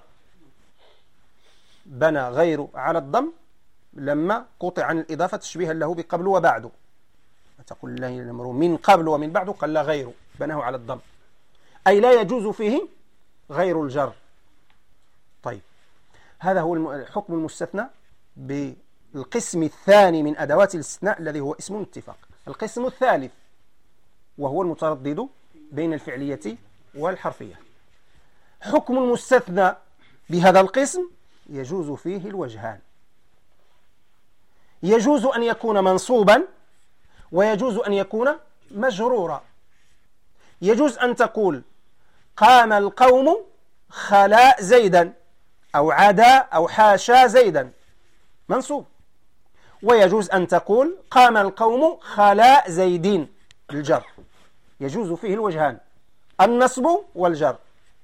بنى غير على الضم لما قطع عن الإضافة تشبيها له بقبل وبعد تقول الله الأمر من قبل ومن بعد قال لا غير بناه على الضم أي لا يجوز فيه غير الجر طيب هذا هو حكم المستثنى بالقسم الثاني من أدوات الاستثناء الذي هو اسم الاتفاق القسم الثالث وهو المتردد بين الفعلية والحرفية حكم المستثنى بهذا القسم يجوز فيه الوجهان يجوز أن يكون منصوبا ويجوز أن يكون مجرورا يجوز أن تقول قام القوم خلا زيدا أو عدا أو حاشا زيدا منصوب ويجوز أن تقول قام القوم خلا زيدين الجر يجوز فيه الوجهان النصب والجر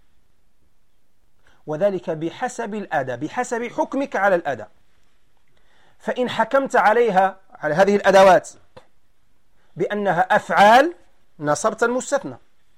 وذلك بحسب الأداة بحسب حكمك على الأداة فإن حكمت عليها على هذه الأدوات بأنها أفعال نصبت المستثنى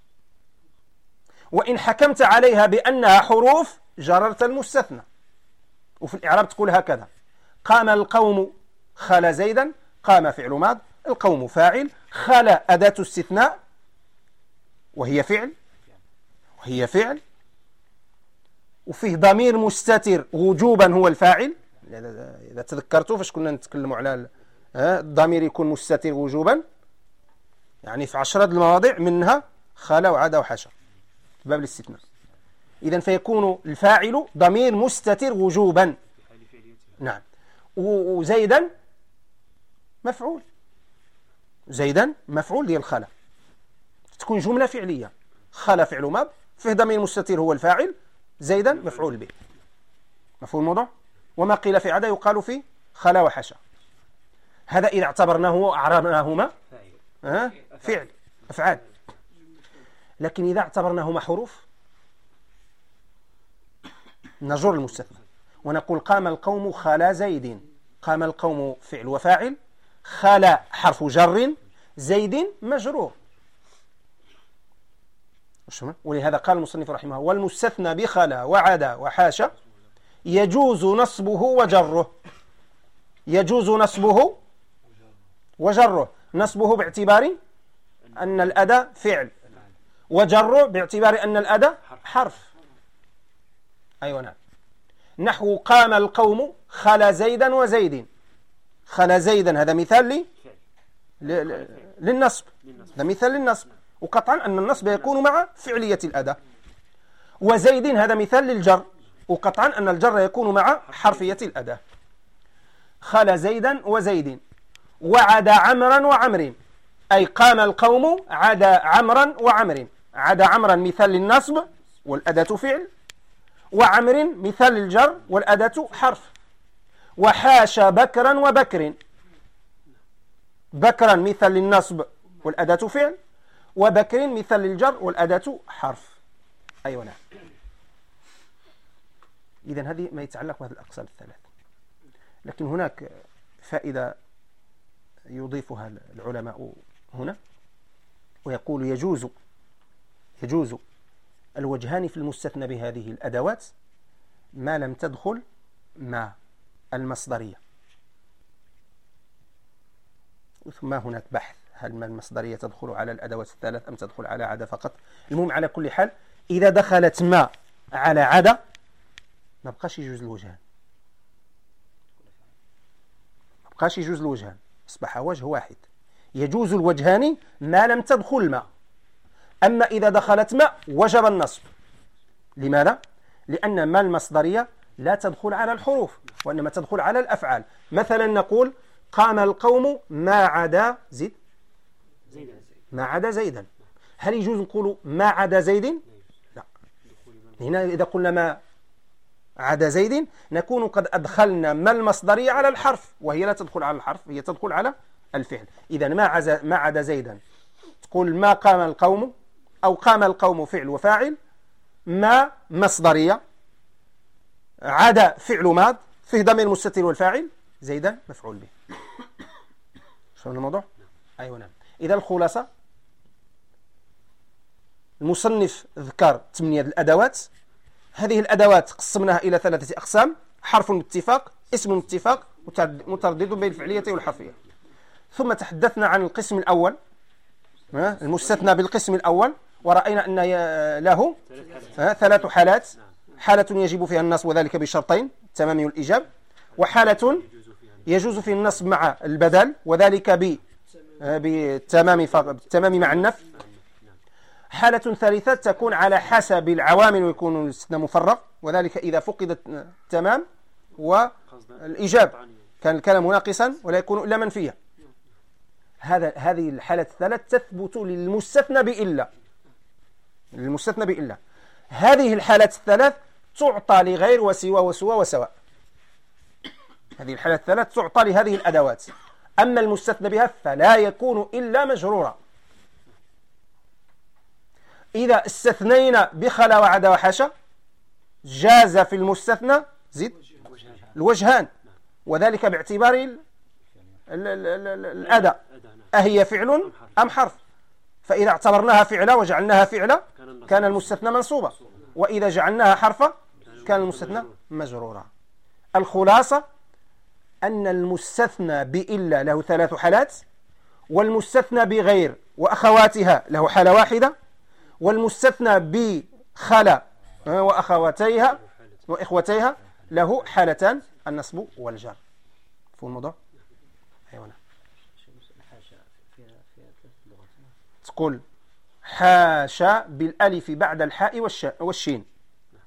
وإن حكمت عليها بأنها حروف جررت المستثنى وفي الإعراب تقول هكذا قام القوم خلا زيدا قام فعل ماض القوم فاعل خلا أداة استثناء وهي فعل وهي فعل وفيه ضمير مستتر وجوبا هو الفاعل إذا تذكرتوا فاش كنا نتكلموا على الضمير يكون مستتر وجوبا يعني في عشرة المواضيع منها خلا وعدا وحاشا باب الاستثناء إذن فيكون الفاعل ضمير مستتر وجوبا. في حال فعليته. نعم. وزيدا مفعول، زيدا مفعول ديال خلا، تكون جملة فعلية، خلا فعل ماض فيه ضمير مستتر هو الفاعل، زيدا مفعول به. مفهوم الموضوع؟ وما قيل في عدا يقال في خلا وحشا. هذا إذا اعتبرناه وأعربناهما أه؟ فعل أفعال. لكن إذا اعتبرناهما حروف نجر المستثنى ونقول قام القوم خلا زيد. قام القوم فعل وفاعل، خلا حرف جر، زيد مجرور. ولهذا قال المصنف رحمه الله والمستثنى بخلا وعدا وحاشا يجوز نصبه وجره. يجوز نصبه وجره، نصبه باعتبار أن الأداة فعل، وجره باعتبار أن الأداة حرف. أيوة نعم. نحو قام القوم خلا زيدا وزيد. خلا زيدا هذا مثال لي ل... للنصب، هذا مثال للنصب، وقطعا أن النصب يكون مع فعلية الأداة. وزيد هذا مثال للجر، وقطعا أن الجر يكون مع حرفية الأداة. خلا زيدا وزيد. وعدا عمرا وعمر، أي قام القوم عدا عمرا وعمر. عدا عمرا مثال للنصب والأداة فعل، وعمر مثال للجر والأداة حرف. وحاشا بكرا وبكر، بكرا مثال للنصب والأداة فعل، وبكر مثال للجر والأداة حرف. أيوة نعم. إذن هذه ما يتعلق بهذه الأقسام الثلاث. لكن هناك فائدة يضيفها العلماء هنا، ويقول يجوز يجوز الوجهان في المستثنى بهذه الأدوات ما لم تدخل مع المصدرية. ثم هناك بحث هل ما المصدرية تدخل على الأدوات الثلاث أم تدخل على عدا فقط. المهم على كل حال إذا دخلت ما على عدا ما بقاش يجوز الوجهان، ما بقاش يجوز الوجهان، أصبح وجه واحد. يجوز الوجهان ما لم تدخل ما. أما إذا دخلت ما وجب النصب. لماذا؟ لأن ما المصدرية لا تدخل على الحروف وإنما تدخل على الأفعال. مثلا نقول قام القوم ما عدا زيد، ما عدا زيدا. هل يجوز نقول ما عدا زيد؟ لا. هنا إذا قلنا ما عدا زيد نكون قد أدخلنا ما المصدرية على الحرف، وهي لا تدخل على الحرف، هي تدخل على الفعل. إذا ما عدا ما عدا زيدا تقول ما قام القوم، أو قام القوم فعل وفاعل، ما مصدرية، عدا فعل ماض فيه ضمير مستتر والفاعل، زيدا مفعول به. شلون الموضوع؟ أيوة نعم. إذا الخلاصة المصنف ذكر ثمانية الأدوات. هذه الأدوات قسمناها إلى ثلاثة أقسام: حرف باتفاق، اسم باتفاق، متردد بين الفعلية والحرفية. ثم تحدثنا عن القسم الأول المستثنى بالقسم الأول، ورأينا أن له ثلاث حالات: حالة يجب فيها النصب وذلك بشرطين التمام والإيجاب، وحالة يجوز فيه النصب مع البدل وذلك بالتمام بالتمام مع النفي، حالة ثالثة تكون على حسب العوامل ويكون الاستثناء مفرغ وذلك إذا فقد التمام والإيجاب كان الكلام ناقصا ولا يكون إلا منفيا. هذا هذه الحالة الثلاث تثبت للمستثنى بإلا. للمستثنى بإلا هذه الحالات الثلاث تعطى لغير وسوى وسوى وسواء. هذه الحالات الثلاث تعطى لهذه الأدوات. أما المستثنى بها فلا يكون إلا مجرورا. إذا استثنينا بخلا وعدا وحاشا جاز في المستثنى زد الوجهان، وذلك باعتبار الأداء أهي فعل أم حرف. فإذا اعتبرناها فعلا وجعلناها فعلا كان المستثنى منصوبا، وإذا جعلناها حرفا كان المستثنى مجرورا. الخلاصة أن المستثنى بإلا له ثلاث حالات، والمستثنى بغير وأخواتها له حالة واحدة، والمستثنى بخلا وأخواتيها وإخوتيها له حالتان: النصب والجر. فهو الموضوع؟ أيوة. تقول حاشا بالألف بعد الحاء والشين،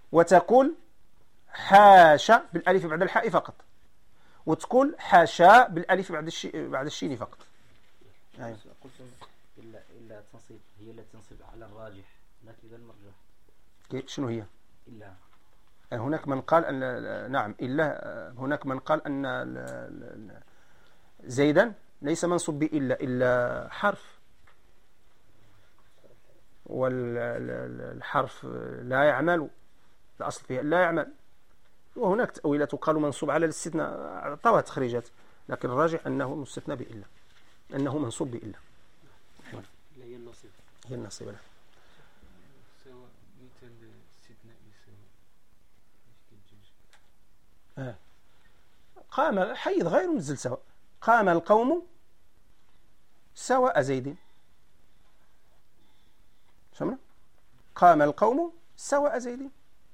وتقول حاشا بالألف بعد الحاء فقط، وتقول حاشا بالألف بعد الشي بعد الشين فقط. أيوة. قلت إلا إلا تنصب هي التي تنصب على الراجح لا كذا المرجح. شنو هي؟ إلا هناك من قال أن نعم إلا، هناك من قال أن زيدا ليس منصوب بإلا، إلا حرف، والحرف لا يعمل، الأصل فيها لا يعمل. وهناك تأويلات قال منصوب على الاستثناء، أعطوها تخريجات، لكن الراجح أنه مستثنى بإلا، أنه منصوب بإلا. هي النصيب هي النصيب. سواء مثل الاستثناء سواء آه. قام حيث غير منزل سواء، قام القوم سواء زيد. فهمنا؟ قام القوم سواء زيد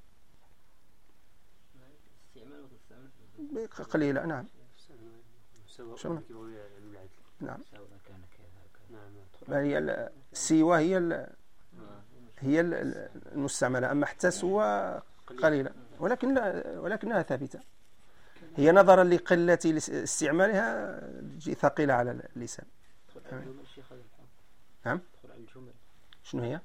قليلا. نعم سواء نعم. كان كذا. نعم. هي السوى هي ال هي المستعملة، أما حتى سوى قليلا، ولكن لا ولكنها ثابتة. هي نظرا لقلة استعمالها ثقيلة على اللسان. نعم. شنو هي؟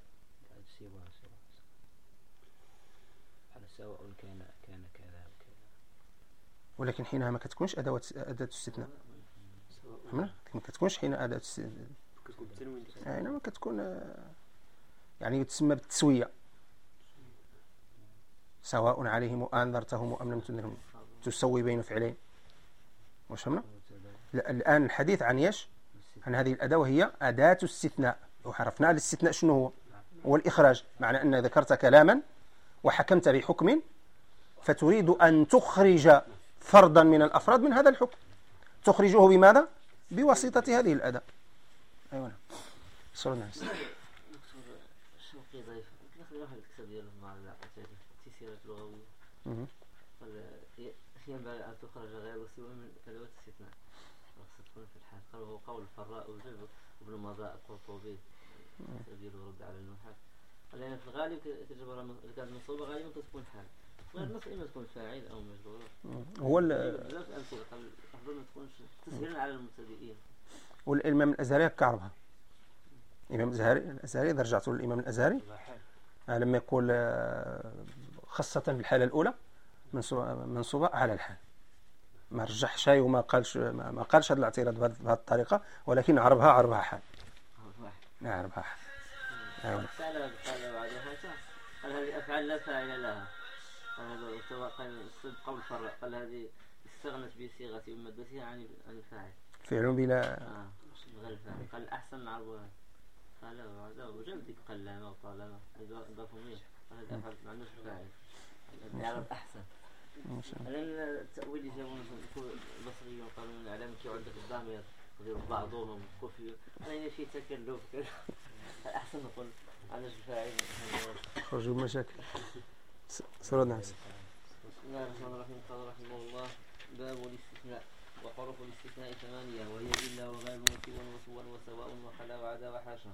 سواء كان كان كذا وكذا، ولكن حينها ما كتكونش أداة أداة استثناء. فهمنا؟ ما كتكونش حين أداة استثناء، يعني ما كتكون، يعني تسمى بالتسوية. سواء عليهم أنذرتهم أم لم تنذرهم، تسوي بين فعلين. واش فهمنا؟ الآن الحديث عن يش عن هذه الأداة، وهي أداة استثناء. وعرفنا الاستثناء شنو هو؟ هو الإخراج، معنى أن ذكرت كلاما وحكمت بحكم فتريد أن تخرج فردا من الأفراد من هذا الحكم، تخرجه بماذا؟ بواسطة هذه الأداة. أيوة. صلى الله عليه وسلم. شوقي ضيف ناخذ واحد الكتاب ديالهم مع العقيدة تيسيرات لغوية. ينبغي أن تخرج غير سوى من أدوات الاستثناء، خاصة تكون في الحال. قال هو قول الفراء وابن مضاء القرطبي ديالو رد على النحاة. قال يعني في الغالب كتجبر إذا كانت منصوبة غالبا كتكون حال، غير النص إما تكون فاعل أو مجرور. هو بزاف الأمثلة قال أفضل ما تكونش تسهيلا على المبتدئين. والإمام الأزهري كعربها. الإمام الأزهري الأزهري إذا رجعت للإمام الأزهري لما يقول خاصة في الحالة الأولى منصوبة على الحال، ما رجح شيء وما قالش ما قالش هذا الاعتراض بهذه الطريقة، ولكن عربها عربها حال. عربها حال. أيوة. قال قال بعد هذا قال هذه أفعال لا فاعل لها. قال هذا قال الصدق قول فرق، قال هذه استغنت بصيغة ومادتها عن عن الفاعل. فعل بلا آه غير الفاعل. قال أحسن عربها. قال هذا وجاب ذيك قلامة وطالما إضافوا منه. قال هذا أفعال مع نفس الفاعل. العرب أحسن. لأن التأويل يجابون البصريون قالوا من الإعلام كي عندك الضامير يديروا بعضهم كوفي. أنا هنا في تكلف كذا. الأحسن نقول عن الفاعل. خرجوا مشاكل. سورة الناس. بسم الله الرحمن الرحيم. قال رحمه الله: باب الاستثناء. وحروف الاستثناء ثمانية، وهي إلا وغير وسوى وسوى وسواء وخلا وعدا وحاشا.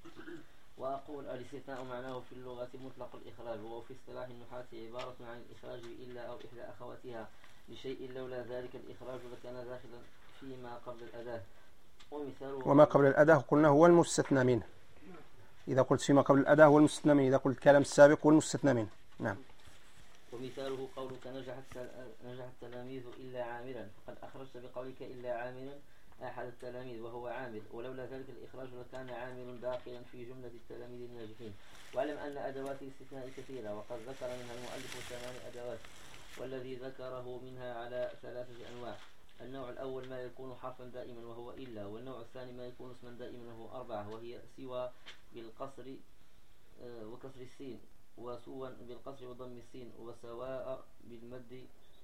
وأقول الاستثناء معناه في اللغة مطلق الإخراج، وهو في اصطلاح النحاة عبارة عن الإخراج إلا أو إحدى أخواتها لشيء لولا ذلك الإخراج لكان داخلا فيما قبل الأداة. وما قبل الأداة قلنا هو المستثنى منه. إذا قلت فيما قبل الأداة هو المستثنى منه، إذا قلت الكلام السابق هو المستثنى منه. نعم. ومثاله قولك نجح نجح التلاميذ إلا عاملا، فقد أخرجت بقولك إلا عاملا أحد التلاميذ وهو عامل، ولولا ذلك الإخراج لكان عامل داخلا في جملة التلاميذ الناجحين. واعلم أن أدوات الاستثناء كثيرة، وقد ذكر منها المؤلف ثمان أدوات، والذي ذكره منها على ثلاثة أنواع. النوع الأول ما يكون حرفا دائما وهو إلا، والنوع الثاني ما يكون اسما دائما وهو أربعة، وهي سوى بالقصر وكسر السين، وسوى بالقصر وضم السين، وسواء بالمد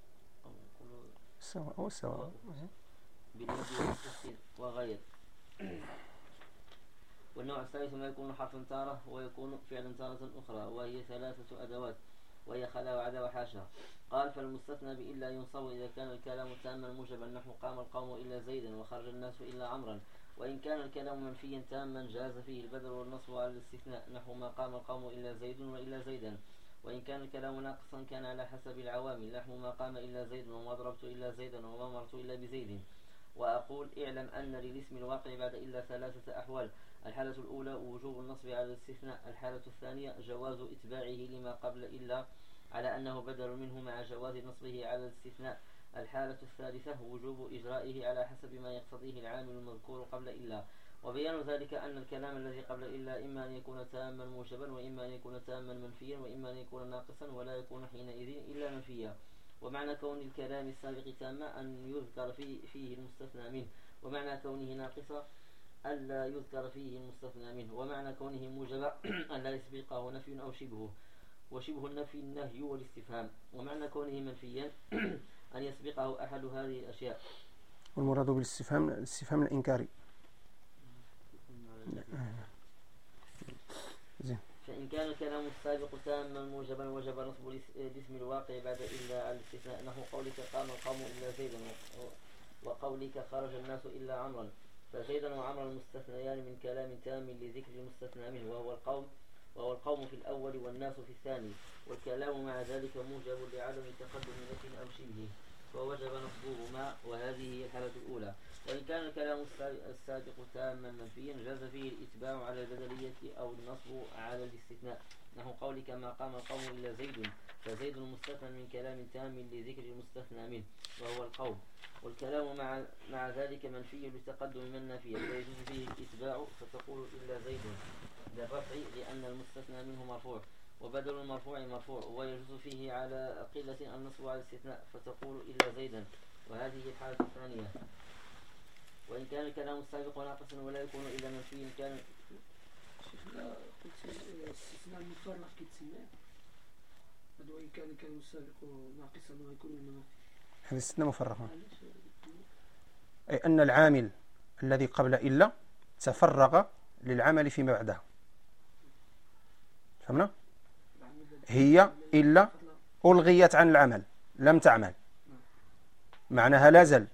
سواء وسواء بالمد وكسر السين وغير. والنوع الثالث ما يكون حرفا تارة ويكون فعلا تارة أخرى، وهي ثلاثة أدوات، وهي خلا وعدا وحاشا. قال: فالمستثنى بإلا ينصب إذا كان الكلام تاما موجبا، نحو قام القوم إلا زيدا وخرج الناس إلا عمرا. وإن كان الكلام منفيا تاما جاز فيه البدل والنصب على الاستثناء، نحو ما قام القوم إلا زيد وإلا زيدا. وإن كان الكلام ناقصا كان على حسب العوامل، نحو ما قام إلا زيد وما ضربت إلا زيدا وما مرت إلا بزيد. وأقول اعلم أن للاسم الواقع بعد إلا ثلاثة أحوال: الحالة الأولى وجوب النصب على الاستثناء، الحالة الثانية جواز إتباعه لما قبل إلا على أنه بدل منه مع جواز نصبه على الاستثناء، الحالة الثالثة وجوب إجرائه على حسب ما يقتضيه العامل المذكور قبل إلا. وبيان ذلك أن الكلام الذي قبل إلا إما أن يكون تاما موجبا، وإما أن يكون تاما منفيا، وإما أن يكون ناقصا ولا يكون حينئذ إلا منفيا. ومعنى كون الكلام السابق تاما أن يذكر فيه, فيه المستثنى منه، ومعنى كونه ناقصا ألا يذكر فيه المستثنى منه، ومعنى كونه موجبا ألا يسبقه نفي أو شبهه، وشبه النفي النهي والاستفهام، ومعنى كونه منفيا أن يسبقه أحد هذه الأشياء. والمراد بالاستفهام الاستفهام الإنكاري. زين. فإن كان الكلام السابق تاما موجبا وجب نصب الاسم الواقع بعد إلا على الاستثناء، نحو قولك قام القوم إلا زيدا، وقولك خرج الناس إلا عمرا، فزيدا وعمرا مستثنيان من كلام تام لذكر المستثنى منه، وهو القوم وهو القوم في الأول والناس في الثاني، والكلام مع ذلك موجب لعدم تقدم نفي أو شبهه، فوجب نصبهما، وهذه هي الحالة الأولى. وإن كان الكلام السابق تاما منفيا جاز فيه الإتباع على البدلية أو النصب على الاستثناء، نحو قولك ما قام القوم إلا زيد، فزيد مستثنى من كلام تام لذكر المستثنى منه، وهو القوم، والكلام مع مع ذلك منفي لتقدم من نفيه، فيجوز فيه الإتباع فتقول إلا زيد للرفع لأن المستثنى منه مرفوع، وبدل المرفوع مرفوع، ويجوز فيه على قلة النصب على الاستثناء فتقول إلا زيدا، وهذه الحالة الثانية. وإن كان الكلام السابق ناقصا ولا يكون إلا منفيا كان شيخنا قلت الاستثناء المفرغ كيتسمى هذا، وإن كان الكلام السابق ناقصا ويكون منفيا، هذا استثناء مفرغ، أي أن العامل الذي قبل إلا تفرغ للعمل فيما بعدها. فهمنا؟ هي إلا ألغيت عن العمل لم تعمل، معناها لا زال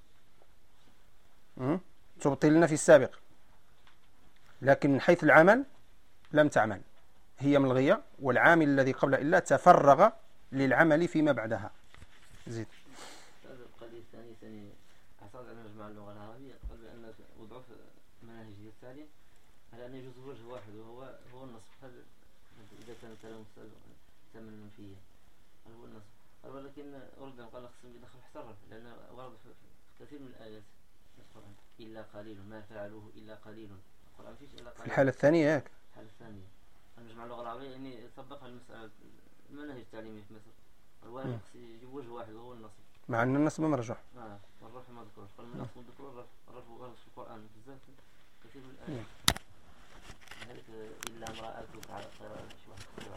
تبطل لنا في السابق، لكن من حيث العمل لم تعمل، هي ملغية، والعامل الذي قبل إلا تفرغ للعمل فيما بعدها. زيد. هذا القضية الثانية ثاني أعتقد أن نجمع اللغة العربية قال بأن وضعوا في مناهجية التعليم على أن يجوز وجه واحد وهو هو النصب. هذا إذا كان الكلام تاما منفيا هذا هو النصب. ولكن أرد قال خصم بدخل احترف، لأن ورد في كثير من الآيات القرآن إلا قليل ما فعلوه إلا قليل، القرآن فيش إلا قليل. في الحالة الثانية ياك الحالة الثانية نجمع اللغة العربية يعني طبقها المسألة المناهج التعليمية في مصر، الواحد يجيب وجه واحد وهو النصب، مع أن النصب مرجوح. آه والرفع ما ذكرش، قال من النصب ذكر الرفع، الرفع ورد في القرآن بالذات كثير من الآيات. هذيك إلا امرأتك على قراءة شو واحد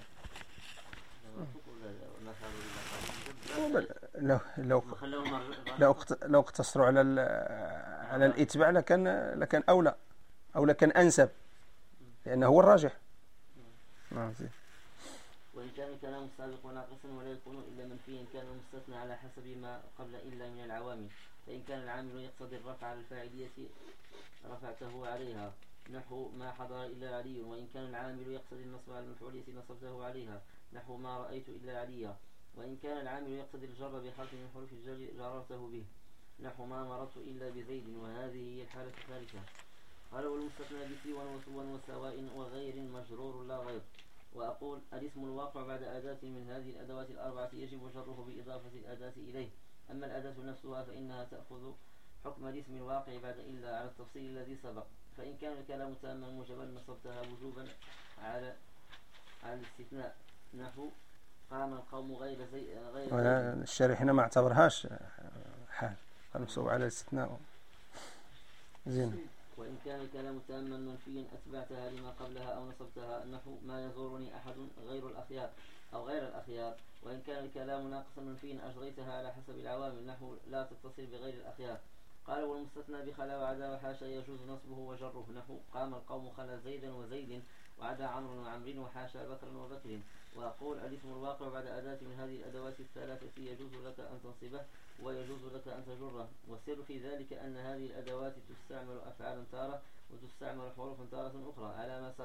لو لو لو لو اقتصروا على على الاتباع لكان لكان اولى او لكان انسب، لانه هو الراجح. نعم. وإن كان الكلام السابق ناقصا ولا يكون إلا منفيا كان المستثنى على حسب ما قبل إلا من العوامل، فإن كان العامل يقتضي الرفع على الفاعلية رفعته عليها، نحو ما حضر إلا علي، وإن كان العامل يقتضي النصب على المفعولية نصبته عليها، نحو ما رأيت إلا عليا، وإن كان العامل يقتضي الجر بحرف من حروف الجر جررته به، نحو ما مررت إلا بزيد، وهذه هي الحالة الثالثة. قال والمستثنى بسوى وسوى وسواء وغير مجرور لا غير. وأقول الاسم الواقع بعد أداة من هذه الأدوات الأربعة يجب جره بإضافة الأداة إليه، أما الأداة نفسها فإنها تأخذ حكم الاسم الواقع بعد إلا على التفصيل الذي سبق، فإن كان الكلام تاما موجبا نصبتها وجوبا على على الاستثناء، نحو قام القوم غير زي غير الشارح هنا ما اعتبرهاش حال، قال على الاستثناء. زين. وإن كان الكلام تاما منفيا أتبعتها لما قبلها أو نصبتها، نحو ما يزورني أحد غير الأخيار أو غير الأخيار، وإن كان الكلام ناقصا منفيا أجريتها على حسب العوامل، نحو لا تتصل بغير الأخيار. قال والمستثنى بخلا وعدا وحاشا يجوز نصبه وجره، نحو قام القوم خلا زيدا وزيد وعدا عمرو وعمر وحاشا بكر وبكر. وأقول الاسم الواقع بعد أداة من هذه الأدوات الثلاثة يجوز لك أن تنصبه ويجوز لك أن تجره، والسر في ذلك أن هذه الأدوات تستعمل أفعالا تارة وتستعمل حروفا تارة أخرى على ما سبق،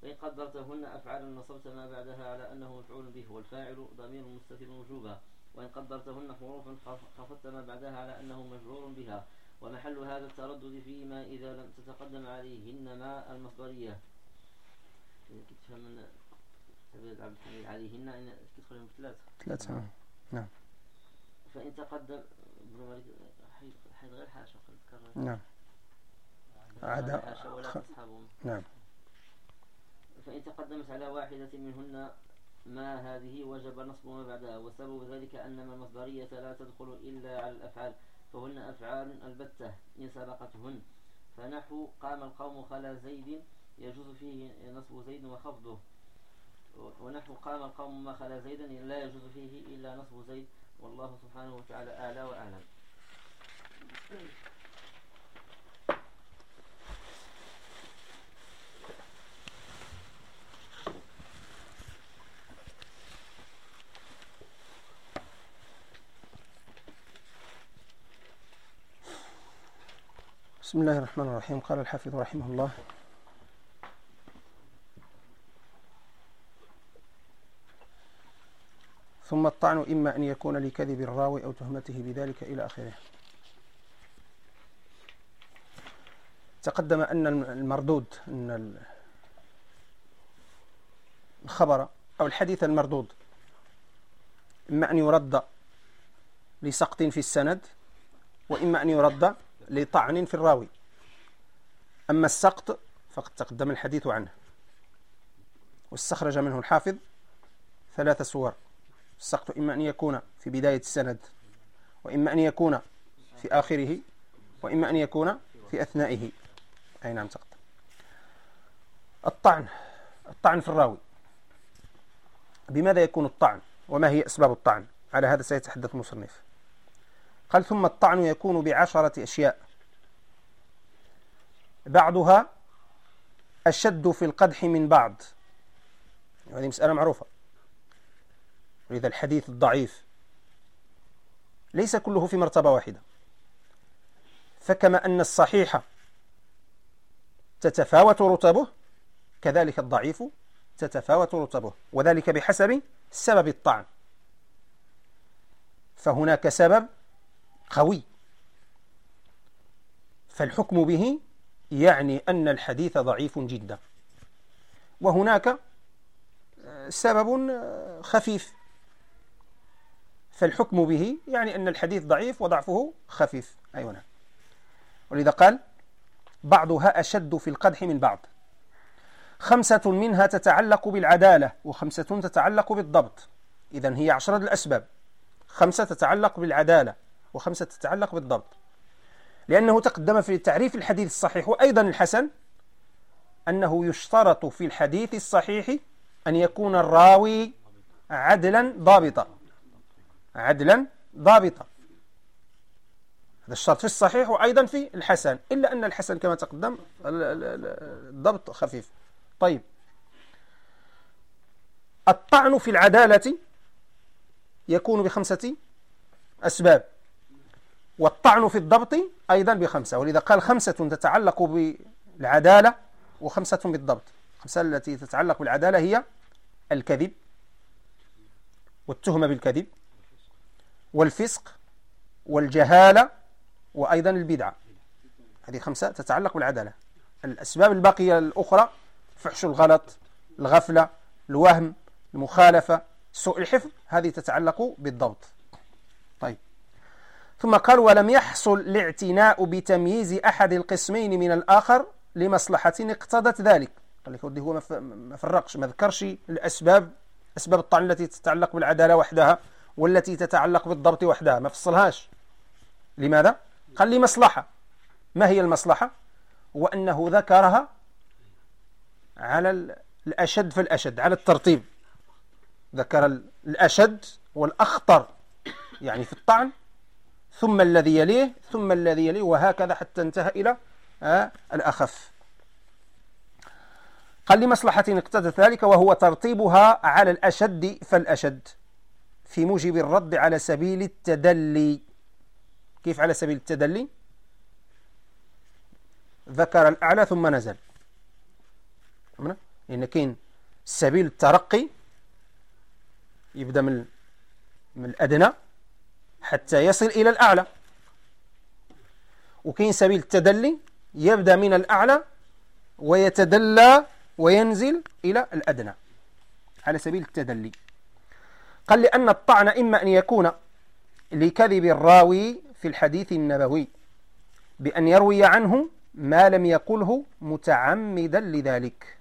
فإن قدرتهن أفعالا نصبت ما بعدها على أنه مفعول به والفاعل ضمير مستتر وجوبا، وإن قدرتهن حروفا خفضت ما بعدها على أنه مجرور بها، ومحل هذا التردد فيما إذا لم تتقدم عليهن ما المصدرية. إذا كنت تفهم من تبدأ عبد الحميد عليهن إن تدخلهم ثلاثة ثلاثة نعم. فإن تقدم حيث غير حاشا نعم عدا ولا خ... تصحبهم. نعم. فإن تقدمت على واحدة منهن ما هذه وجب نصب ما بعدها، وسبب ذلك أن المصدرية لا تدخل إلا على الأفعال، فهن أفعال البتة إن سبقتهن. فنحو قام القوم خلا زيد يجوز فيه نصب زيد وخفضه، ونحو قام القوم ما خلا زيدا لا يجوز فيه إلا نصب زيد، والله سبحانه وتعالى أعلى وأعلم. بسم الله الرحمن الرحيم. قال الحافظ رحمه الله: ثم الطعن إما أن يكون لكذب الراوي أو تهمته بذلك إلى آخره. تقدم أن المردود، أن الخبر أو الحديث المردود إما أن يرد لسقط في السند، وإما أن يرد لطعن في الراوي. أما السقط فقد تقدم الحديث عنه، واستخرج منه الحافظ ثلاث صور. السقط إما أن يكون في بداية السند، وإما أن يكون في آخره، وإما أن يكون في أثنائه. أي نعم تقدم. الطعن الطعن في الراوي، بماذا يكون الطعن وما هي أسباب الطعن؟ على هذا سيتحدث المصنف. قال: ثم الطعن يكون بعشرة أشياء، بعضها أشد في القدح من بعض. هذه مسألة معروفة. ولذا الحديث الضعيف ليس كله في مرتبة واحدة، فكما أن الصحيح تتفاوت رتبه، كذلك الضعيف تتفاوت رتبه، وذلك بحسب سبب الطعن. فهناك سبب قوي فالحكم به يعني أن الحديث ضعيف جدا، وهناك سبب خفيف فالحكم به يعني أن الحديث ضعيف وضعفه خفيف. أيوة نعم. ولذا قال: بعضها أشد في القدح من بعض. خمسة منها تتعلق بالعدالة، وخمسة تتعلق بالضبط. إذن هي عشرة الأسباب، خمسة تتعلق بالعدالة وخمسة تتعلق بالضبط، لأنه تقدم في تعريف الحديث الصحيح وأيضا الحسن أنه يشترط في الحديث الصحيح أن يكون الراوي عدلا ضابطا عدلا ضابطا هذا الشرط في الصحيح وأيضا في الحسن، إلا أن الحسن كما تقدم الضبط خفيف. طيب، الطعن في العدالة يكون بخمسة أسباب، والطعن في الضبط أيضا بخمسة. ولذا قال: خمسة تتعلق بالعدالة وخمسة بالضبط. الخمسة التي تتعلق بالعدالة هي الكذب والتهمة بالكذب والفسق والجهالة وأيضا البدعة. هذه خمسة تتعلق بالعدالة. الأسباب الباقية الأخرى: فحش الغلط، الغفلة، الوهم، المخالفة، سوء الحفظ، هذه تتعلق بالضبط. طيب، ثم قال: ولم يحصل الاعتناء بتمييز أحد القسمين من الآخر لمصلحة اقتضت ذلك. قال لك ودي هو ما فرقش، ما ذكرش الأسباب، أسباب الطعن التي تتعلق بالعدالة وحدها والتي تتعلق بالضبط وحدها، ما فصلهاش. لماذا؟ قال لي مصلحة. ما هي المصلحة؟ وأنه ذكرها على الأشد فالأشد، على الترتيب. ذكر الأشد والأخطر يعني في الطعن، ثم الذي يليه، ثم الذي يليه، وهكذا حتى انتهى إلى آه الأخف. قال لمصلحة اقتضت ذلك، وهو ترتيبها على الأشد فالأشد في موجب الرد على سبيل التدلي. كيف على سبيل التدلي؟ ذكر الأعلى ثم نزل. لأن كاين سبيل الترقي يبدأ من من الأدنى حتى يصل إلى الأعلى، وكاين سبيل التدلي يبدأ من الأعلى ويتدلى وينزل إلى الأدنى على سبيل التدلي. قال لأن الطعن إما أن يكون لكذب الراوي في الحديث النبوي بأن يروي عنه ما لم يقله متعمدا لذلك.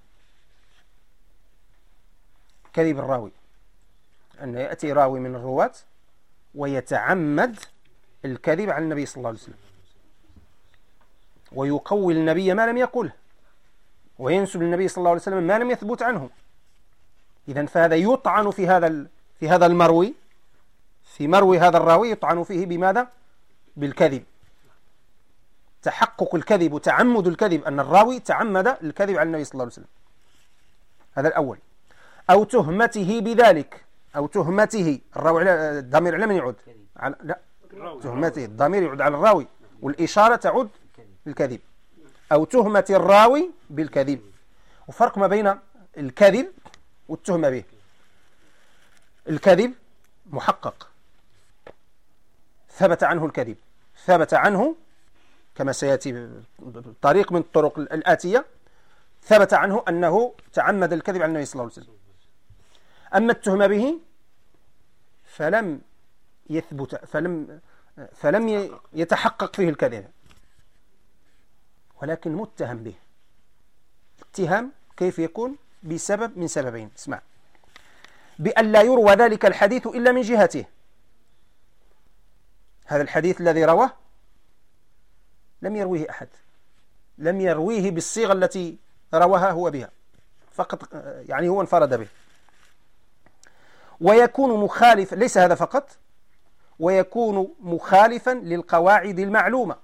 كذب الراوي أن يأتي راوي من الرواة ويتعمد الكذب على النبي صلى الله عليه وسلم ويقول النبي ما لم يقله وينسب للنبي صلى الله عليه وسلم ما لم يثبت عنه. إذن فهذا يطعن في هذا في هذا المروي، في مروي هذا الراوي يطعن فيه بماذا؟ بالكذب، تحقق الكذب وتعمد الكذب، أن الراوي تعمد الكذب على النبي صلى الله عليه وسلم. هذا الأول. أو تهمته بذلك، أو تهمته الراوي، الضمير على من يعود؟ على لا تهمته، الضمير يعود على الراوي والإشارة تعود للكذب. أو تهمة الراوي بالكذب. وفرق ما بين الكذب والتهمة به. الكذب محقق، ثبت عنه الكذب، ثبت عنه كما سيأتي طريق من الطرق الآتية، ثبت عنه أنه تعمد الكذب على النبي صلى الله عليه وسلم. أما التهمة به فلم يثبت، فلم فلم يتحقق فيه الكذب، ولكن متهم به. اتهام كيف يكون؟ بسبب من سببين. اسمع: بأن لا يروى ذلك الحديث إلا من جهته. هذا الحديث الذي رواه لم يرويه أحد، لم يرويه بالصيغة التي رواها هو بها فقط، يعني هو انفرد به. ويكون مخالفا، ليس هذا فقط، ويكون مخالفا للقواعد المعلومة.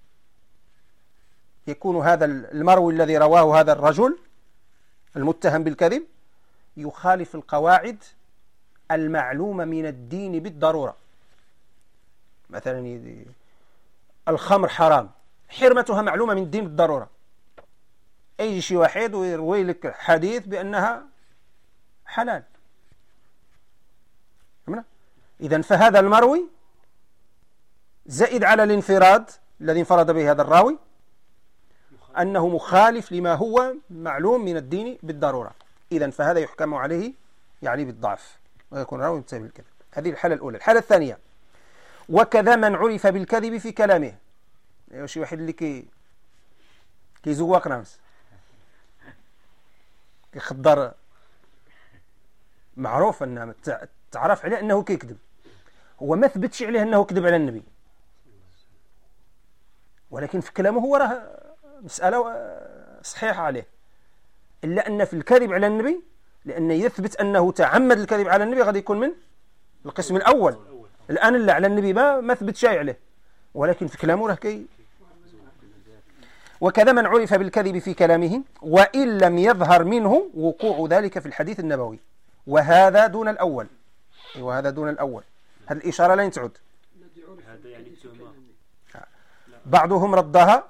يكون هذا المروي الذي رواه هذا الرجل المتهم بالكذب يخالف القواعد المعلومة من الدين بالضرورة. مثلا الخمر حرام، حرمتها معلومة من الدين بالضرورة. أي شيء واحد ويروي لك حديث بأنها حلال. إذن فهذا المروي زائد على الانفراد الذي انفرد به هذا الراوي أنه مخالف لما هو معلوم من الدين بالضرورة. إذن فهذا يحكم عليه يعني بالضعف ويكون راوي متهم بالكذب. هذه الحالة الأولى. الحالة الثانية: وكذا من عرف بالكذب في كلامه. يعني شي واحد اللي كي كيزوق ناس كيخضر، معروف أنه تعرف عليه أنه كيكذب، هو ما ثبتش عليه أنه كذب على النبي، ولكن في كلامه هو راه مسألة صحيحة عليه، إلا أن في الكذب على النبي لأن يثبت أنه تعمد الكذب على النبي غادي يكون من القسم الأول. الآن اللي على النبي ما ما ثبت شيء عليه، ولكن في كلامه راه كي. وكذا من عرف بالكذب في كلامه وإن لم يظهر منه وقوع ذلك في الحديث النبوي، وهذا دون الأول. وهذا دون الأول، هذه الإشارة لا تعود. هذا يعني التهمة. بعضهم ردها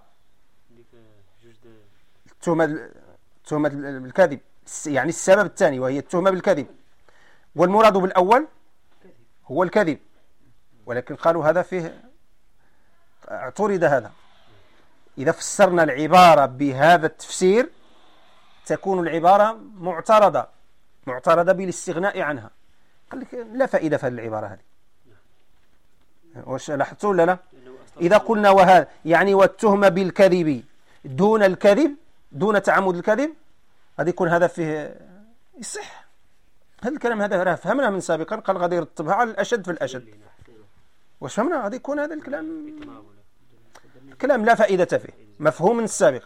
التهمة التهمة بالكذب، يعني السبب الثاني وهي التهمة بالكذب، والمراد بالأول هو الكذب، ولكن قالوا هذا فيه اعترض هذا. إذا فسرنا العبارة بهذا التفسير تكون العبارة معترضة معترضة بالاستغناء عنها. قال لك لا فائدة في العبارة هذه. واش لاحظتوا ولا لا؟ إذا قلنا وهذا يعني والتهمة بالكذب دون الكذب، دون تعمد الكذب، غادي يكون هذا فيه يصح. هذا الكلام هذا راه فهمناه من سابقا، قال غادي يرتبها على الأشد في الأشد. واش فهمنا؟ غادي يكون هذا الكلام كلام لا فائدة فيه، مفهوم من السابق.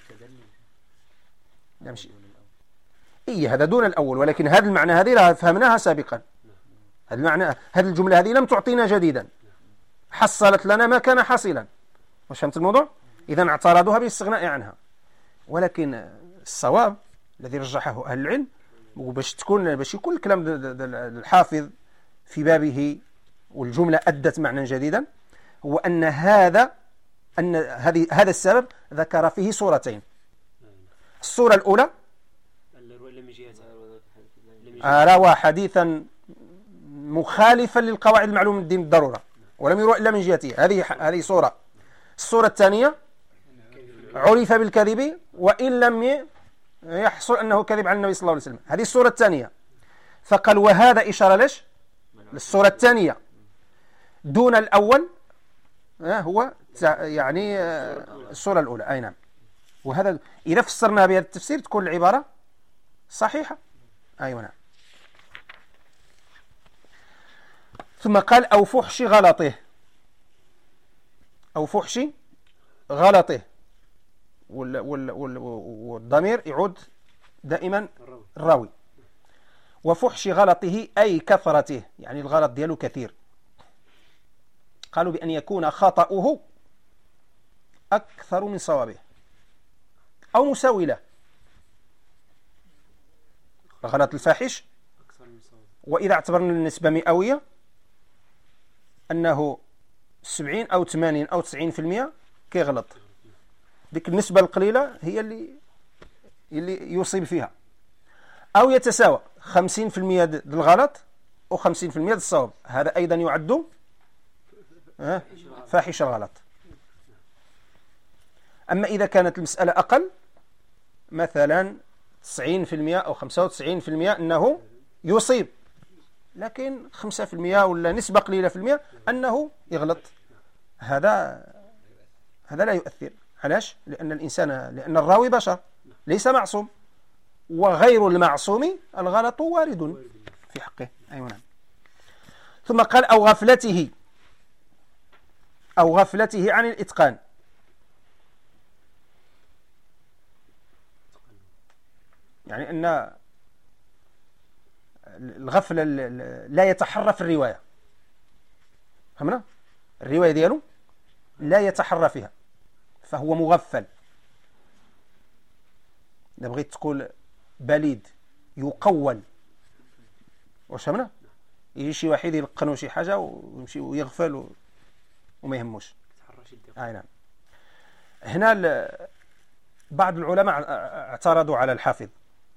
نمشي. إيه هذا دون الأول، ولكن هذا المعنى هذه راه فهمناها سابقا. هذا المعنى، هذه الجملة هذه لم تعطينا جديدا، حصلت لنا ما كان حاصلا. واش فهمت الموضوع؟ إذا اعترضوها بالاستغناء عنها، ولكن الصواب الذي رجحه أهل العلم وباش تكون باش يكون الكلام الحافظ في بابه والجملة أدت معنى جديدا، هو أن هذا أن هذه هذا السبب ذكر فيه صورتين. الصورة الأولى روى حديثا مخالفا للقواعد المعلومة من الدين بالضرورة ولم يروى إلا من جهته، هذه هذه صورة. الصورة الثانية عرف بالكذب وإن لم يحصل أنه كذب عن النبي صلى الله عليه وسلم، هذه الصورة الثانية. فقال وهذا إشارة ليش للصورة الثانية دون الأول هو يعني الصورة الأولى. أي نعم. وهذا إذا فسرنا بهذا التفسير تكون العبارة صحيحة. أيوة نعم. ثم قال أو فحش غلطه، أو فحش غلطه، وال وال وال والضمير يعود دائما الراوي. وفحش غلطه أي كثرته، يعني الغلط دياله كثير. قالوا بأن يكون خطأه أكثر من صوابه أو مساوي له. الغلط الفاحش، وإذا اعتبرنا النسبة مئوية أنه سبعين أو ثمانين أو تسعين في المئة كيغلط، ديك النسبة القليلة هي اللي اللي يصيب فيها. أو يتساوى خمسين في المئة ديال الغلط وخمسين في المئة ديال الصواب، هذا أيضا يعد فاحش الغلط. أما إذا كانت المسألة أقل، مثلا تسعين في المئة أو خمسة وتسعين في المئة أنه يصيب، لكن خمسة في المئة ولا نسبة قليلة في المئة أنه يغلط، هذا هذا لا يؤثر. علاش؟ لأن الإنسان لأن الراوي بشر ليس معصوم، وغير المعصوم الغلط وارد في حقه. أيوة نعم. ثم قال أو غفلته، أو غفلته عن الإتقان، يعني أن الغفلة لا يتحرى في الرواية، فهمنا؟ الرواية ديالو لا يتحرى فيها، فهو مغفل. إذا بغيت تقول بليد يقول، واش فهمنا؟ يجي شي واحد يلقنو شي حاجة ويمشي ويغفل و... وما يهموش. آه نعم. هنا ال... بعض العلماء اعترضوا على الحافظ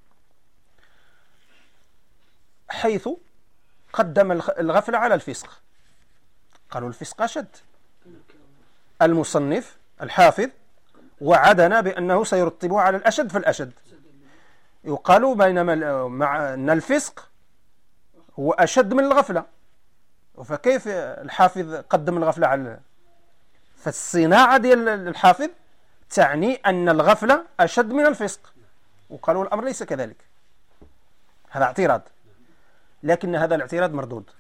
حيث قدم الغفلة على الفسق. قالوا الفسق أشد. المصنف الحافظ وعدنا بأنه سيرتبه على الأشد فالأشد. يقال بينما مع أن الفسق هو أشد من الغفلة، فكيف الحافظ قدم الغفلة على؟ فالصناعة ديال الحافظ تعني أن الغفلة أشد من الفسق، وقالوا الأمر ليس كذلك. هذا اعتراض، لكن هذا الاعتراض مردود.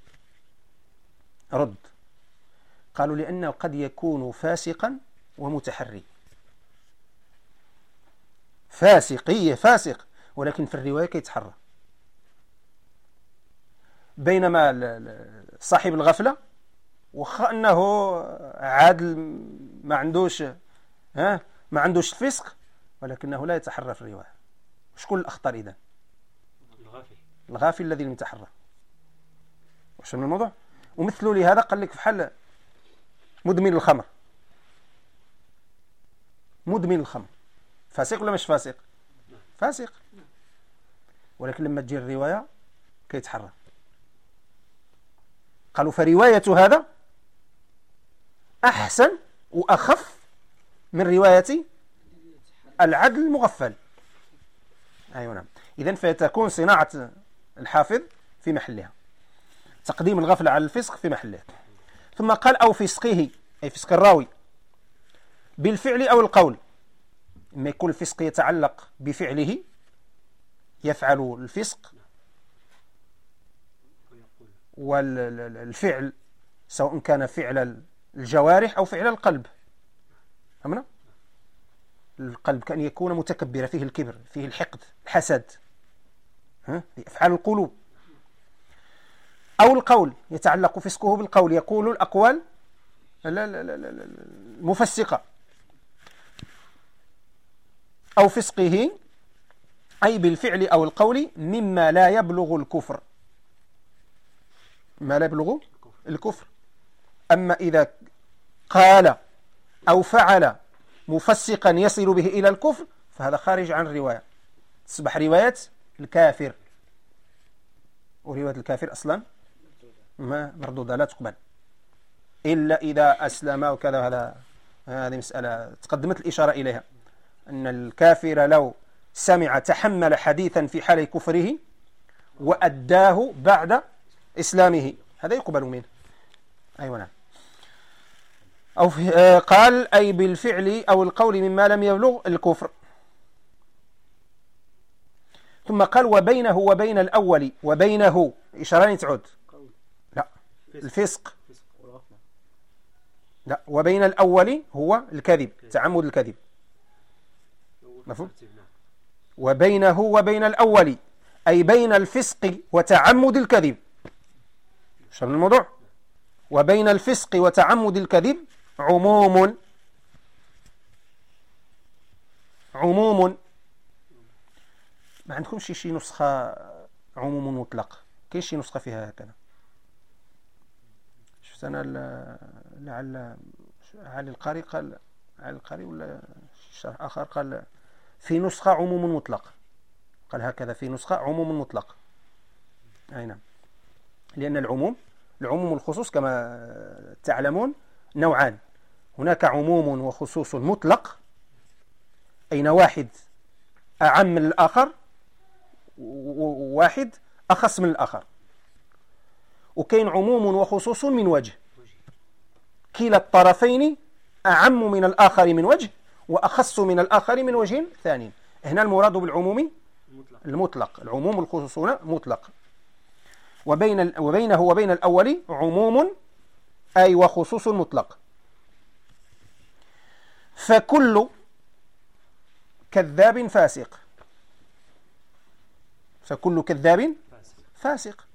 رد. قالوا لأنه قد يكون فاسقا ومتحري. فاسقية فاسق، ولكن في الرواية كيتحرى. بينما صاحب الغفلة وخا أنه عادل ما عندوش ها ما عندوش فسق، ولكنه لا يتحرى في الرواية. شكون الأخطر إذن؟ الغافل. الغافل الذي لم يتحرى. واش من الموضوع؟ ومثلوا لهذا قال لك بحال مدمن الخمر. مدمن الخمر فاسق ولا مش فاسق؟ فاسق، ولكن لما تجي الرواية كيتحرى. قالوا فرواية هذا أحسن وأخف من رواية العدل المغفل. أيوة نعم. إذن فتكون صناعة الحافظ في محلها، تقديم الغفلة على الفسق في محلها. ثم قال أو فسقه، أي فسق الراوي بالفعل أو القول. إما يكون الفسق يتعلق بفعله، يفعل الفسق، والفعل سواء كان فعل الجوارح أو فعل القلب. فهمنا؟ القلب كأن يكون متكبرا، فيه الكبر، فيه الحقد، الحسد، ها؟ أفعال القلوب. أو القول يتعلق فسقه بالقول، يقول الأقوال المفسقة. أو فسقه أي بالفعل أو القول مما لا يبلغ الكفر، ما لا يبلغ الكفر. أما إذا قال أو فعل مفسقا يصل به إلى الكفر فهذا خارج عن الرواية، تصبح رواية الكافر. ورواية الكافر أصلا ما مردودة لا تقبل إلا إذا أسلم وكذا. هذا هذه مسألة تقدمت الإشارة إليها، أن الكافر لو سمع تحمل حديثا في حال كفره وأداه بعد إسلامه هذا يقبل منه. أيوة نعم. أو آه قال أي بالفعل أو القول مما لم يبلغ الكفر. ثم قال وبينه وبين الأول، وبينه إشارة تعود لا الفسق، لا وبين الأول هو الكذب، تعمد الكذب، مفهوم؟ وبينه وبين الأول أي بين الفسق وتعمد الكذب. شو الموضوع؟ وبين الفسق وتعمد الكذب عموم، عموم. ما عندكمش شي نسخة عموم مطلق؟ كاين شي نسخة فيها هكذا؟ شفت أنا لعل علي القاري قال، علي القاري ولا شرح آخر قال في نسخة عموم مطلق، قال هكذا في نسخة عموم مطلق. أي نعم، لأن العموم العموم والخصوص كما تعلمون نوعان، هناك عموم وخصوص مطلق أين واحد أعم من الآخر وواحد أخص من الآخر، وكاين عموم وخصوص من وجه، كلا الطرفين أعم من الآخر من وجه وأخص من الآخر من وجه ثاني. هنا المراد بالعموم المطلق، العموم والخصوص هنا مطلق. وبين وبينه وبين الأول عموم أي وخصوص مطلق. فكل كذاب فاسق، فكل كذاب فاسق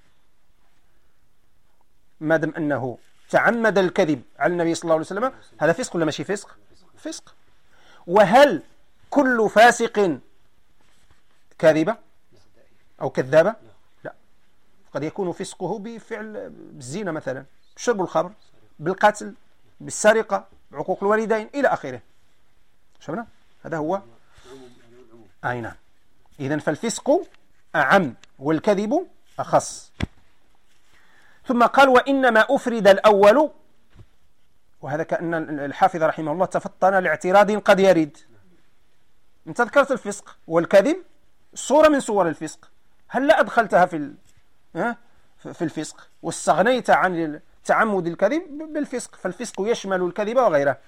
ما دام أنه تعمد الكذب على النبي صلى الله عليه وسلم، هذا فسق ولا ماشي فسق؟ فسق. وهل كل فاسق كاذبة أو كذابة؟ لا، قد يكون فسقه بفعل بالزنا مثلا، بشرب الخمر، بالقتل، بالسرقة، بعقوق الوالدين إلى آخره. شفنا؟ هذا هو أي نعم. إذن فالفسق أعم والكذب أخص. ثم قال وإنما أفرد الأول، وهذا كأن الحافظ رحمه الله تفطن لاعتراض قد يرد. أنت ذكرت الفسق والكذب صورة من صور الفسق، هل لا أدخلتها في في الفسق واستغنيت عن تعمد الكذب بالفسق؟ فالفسق يشمل الكذب وغيره.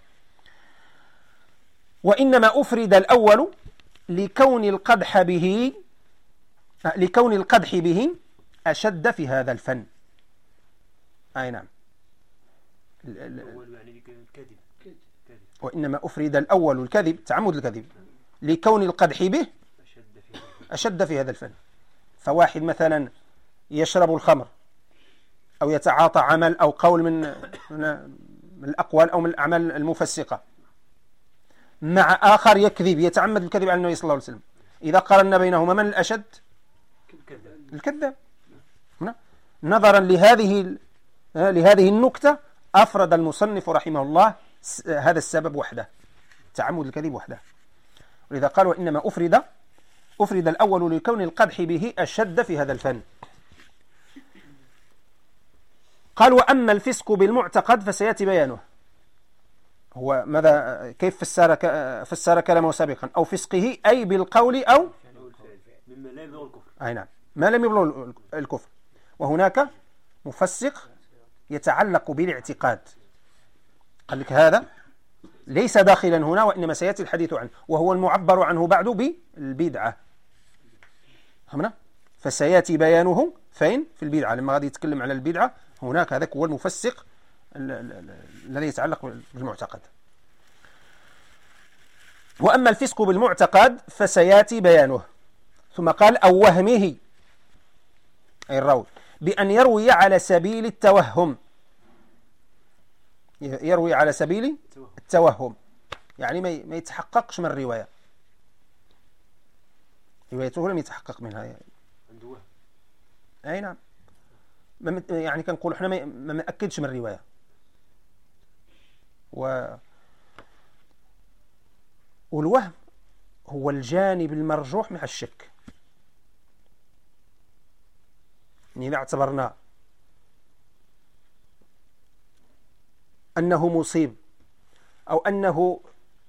وإنما أفرد الأول لكون القدح به لكون القدح به أشد في هذا الفن. أي نعم. وإنما أفرد الأول الكذب، تعمد الكذب، لكون القدح به أشد في هذا الفن. فواحد مثلا يشرب الخمر أو يتعاطى عمل أو قول من من الأقوال أو من الأعمال المفسقة، مع آخر يكذب يتعمد الكذب على النبي صلى الله عليه وسلم، إذا قارنا بينهما من الأشد؟ الكذاب. نظرا لهذه لهذه النكتة أفرد المصنف رحمه الله هذا السبب وحده، تعمد الكذب وحده. ولذا قال وإنما أفرد أفرد الأول لكون القدح به أشد في هذا الفن. قال وأما الفسق بالمعتقد فسيأتي بيانه. هو ماذا كيف فسر فسر كلامه سابقا؟ أو فسقه أي بالقول أو مما لا يبلغ الكفر. أي نعم، ما لم يبلغ الكفر. وهناك مفسق يتعلق بالاعتقاد، قال لك هذا ليس داخلا هنا وإنما سيأتي الحديث عنه، وهو المعبر عنه بعد بالبدعة. فهمنا؟ فسيأتي بيانه فين؟ في البدعة. لما غادي يتكلم على البدعة هناك هذاك هو المفسق الذي يتعلق بالمعتقد. وأما الفسق بالمعتقد فسيأتي بيانه. ثم قال أو وهمه أي الراوي بأن يروي على سبيل التوهم، يروي على سبيل التوهم يعني ما يتحققش من الرواية، روايته لم يتحقق منها يعني. عنده وهم. أي نعم، يعني كنقول احنا ما مأكدش من الرواية. و والوهم هو الجانب المرجوح مع الشك. يعني إذا اعتبرنا أنه مصيب أو أنه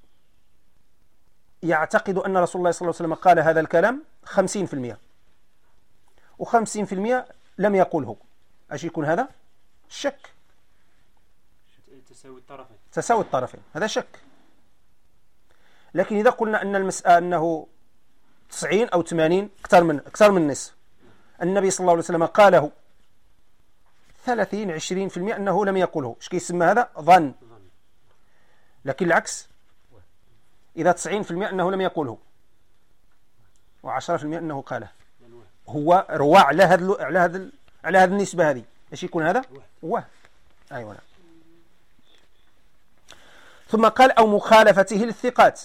يعتقد أن رسول الله صلى الله عليه وسلم قال هذا الكلام خمسين في المئة وخمسين في المئة لم يقوله، أش يكون هذا؟ شك، تساوي الطرفين تساوي الطرفين، هذا شك. لكن إذا قلنا أن المسألة أنه تسعين أو ثمانين أكثر من أكثر من النصف النبي صلى الله عليه وسلم قاله ثلاثين عشرين في المئة أنه لم يقوله، ايش كيسمى هذا؟ ظن. لكن العكس إذا تسعين في المئة أنه لم يقوله وعشرة في المئة أنه قاله، هو رواع على هذا على هذا على هذه النسبة هذه، ايش يكون هذا؟ وهم. أيوة. ثم قال أو مخالفته للثقات،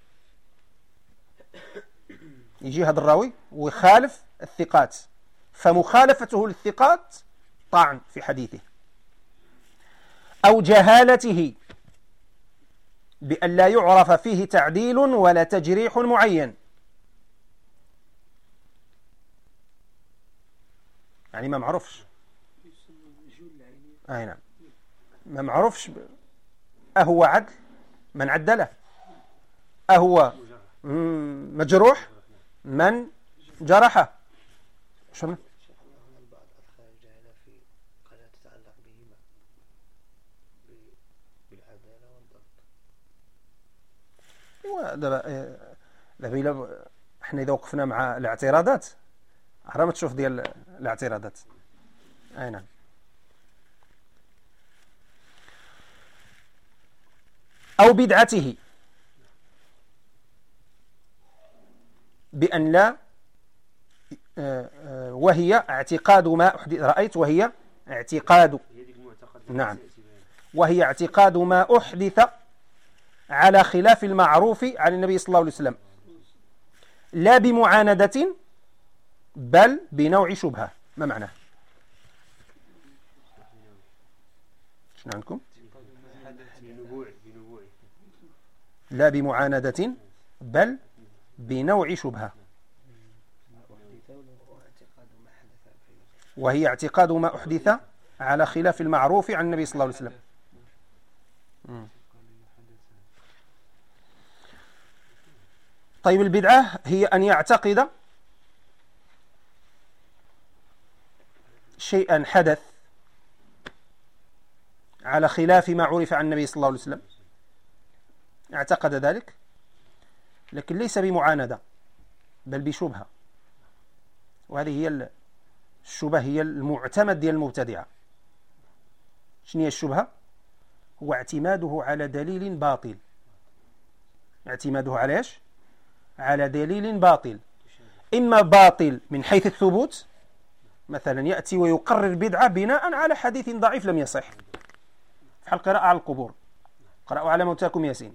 يجي هذا الراوي ويخالف الثقات، فمخالفته للثقات طعن في حديثه. أو جهالته بأن لا يعرف فيه تعديل ولا تجريح معين، يعني ما معروفش، أي نعم، ما معروفش أهو عدل من عدله، أهو مجروح من جرحه. شنو؟ البعض أدخل الجهالة في قد تتعلق بهما بالعدالة والضبط. دابا دابا إلا حنا إذا وقفنا مع الاعتراضات راه ما تشوف ديال الاعتراضات. أي نعم. أو بدعته بأن لا وهي اعتقاد ما أحدث، رأيت وهي اعتقاد، نعم، وهي اعتقاد ما أحدث على خلاف المعروف عن النبي صلى الله عليه وسلم لا بمعاندة بل بنوع شبهة. ما معناه؟ شنو عندكم؟ لا بمعاندة بل بنوع شبهة، وهي اعتقاد ما أحدث على خلاف المعروف عن النبي صلى الله عليه وسلم. طيب البدعة هي أن يعتقد شيئا حدث على خلاف ما عرف عن النبي صلى الله عليه وسلم، اعتقد ذلك لكن ليس بمعاندة بل بشبهة، وهذه هي الشبهة، هي المعتمد ديال المبتدعة. شنو هي الشبهة؟ هو اعتماده على دليل باطل، اعتماده على ايش؟ على دليل باطل، إما باطل من حيث الثبوت، مثلا يأتي ويقرر بدعة بناء على حديث ضعيف لم يصح، في القراءة على القبور، قرأوا على موتاكم ياسين،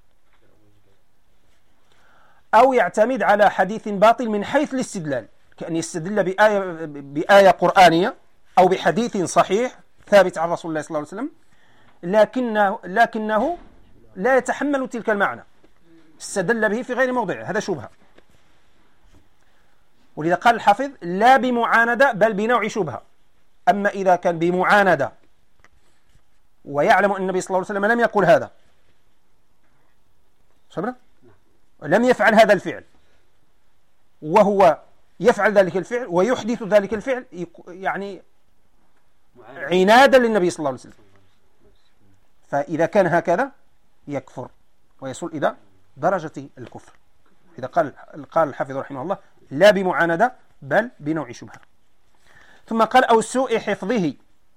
أو يعتمد على حديث باطل من حيث الاستدلال، كأن يستدل بآية, بآية قرآنية أو بحديث صحيح ثابت عن رسول الله صلى الله عليه وسلم، لكنه, لكنه لا يتحمل تلك المعنى، استدل به في غير موضعه، هذا شبهة. ولذا قال الحافظ لا بمعاندة بل بنوع شبهة. أما إذا كان بمعاندة ويعلم أن النبي صلى الله عليه وسلم لم يقل هذا، شبنا؟ لم يفعل هذا الفعل، وهو يفعل ذلك الفعل ويحدث ذلك الفعل يعني عنادا للنبي صلى الله عليه وسلم، فإذا كان هكذا يكفر ويصل إلى درجة الكفر. إذا قال قال الحافظ رحمه الله لا بمعاندة بل بنوع شبهة. ثم قال أو سوء حفظه،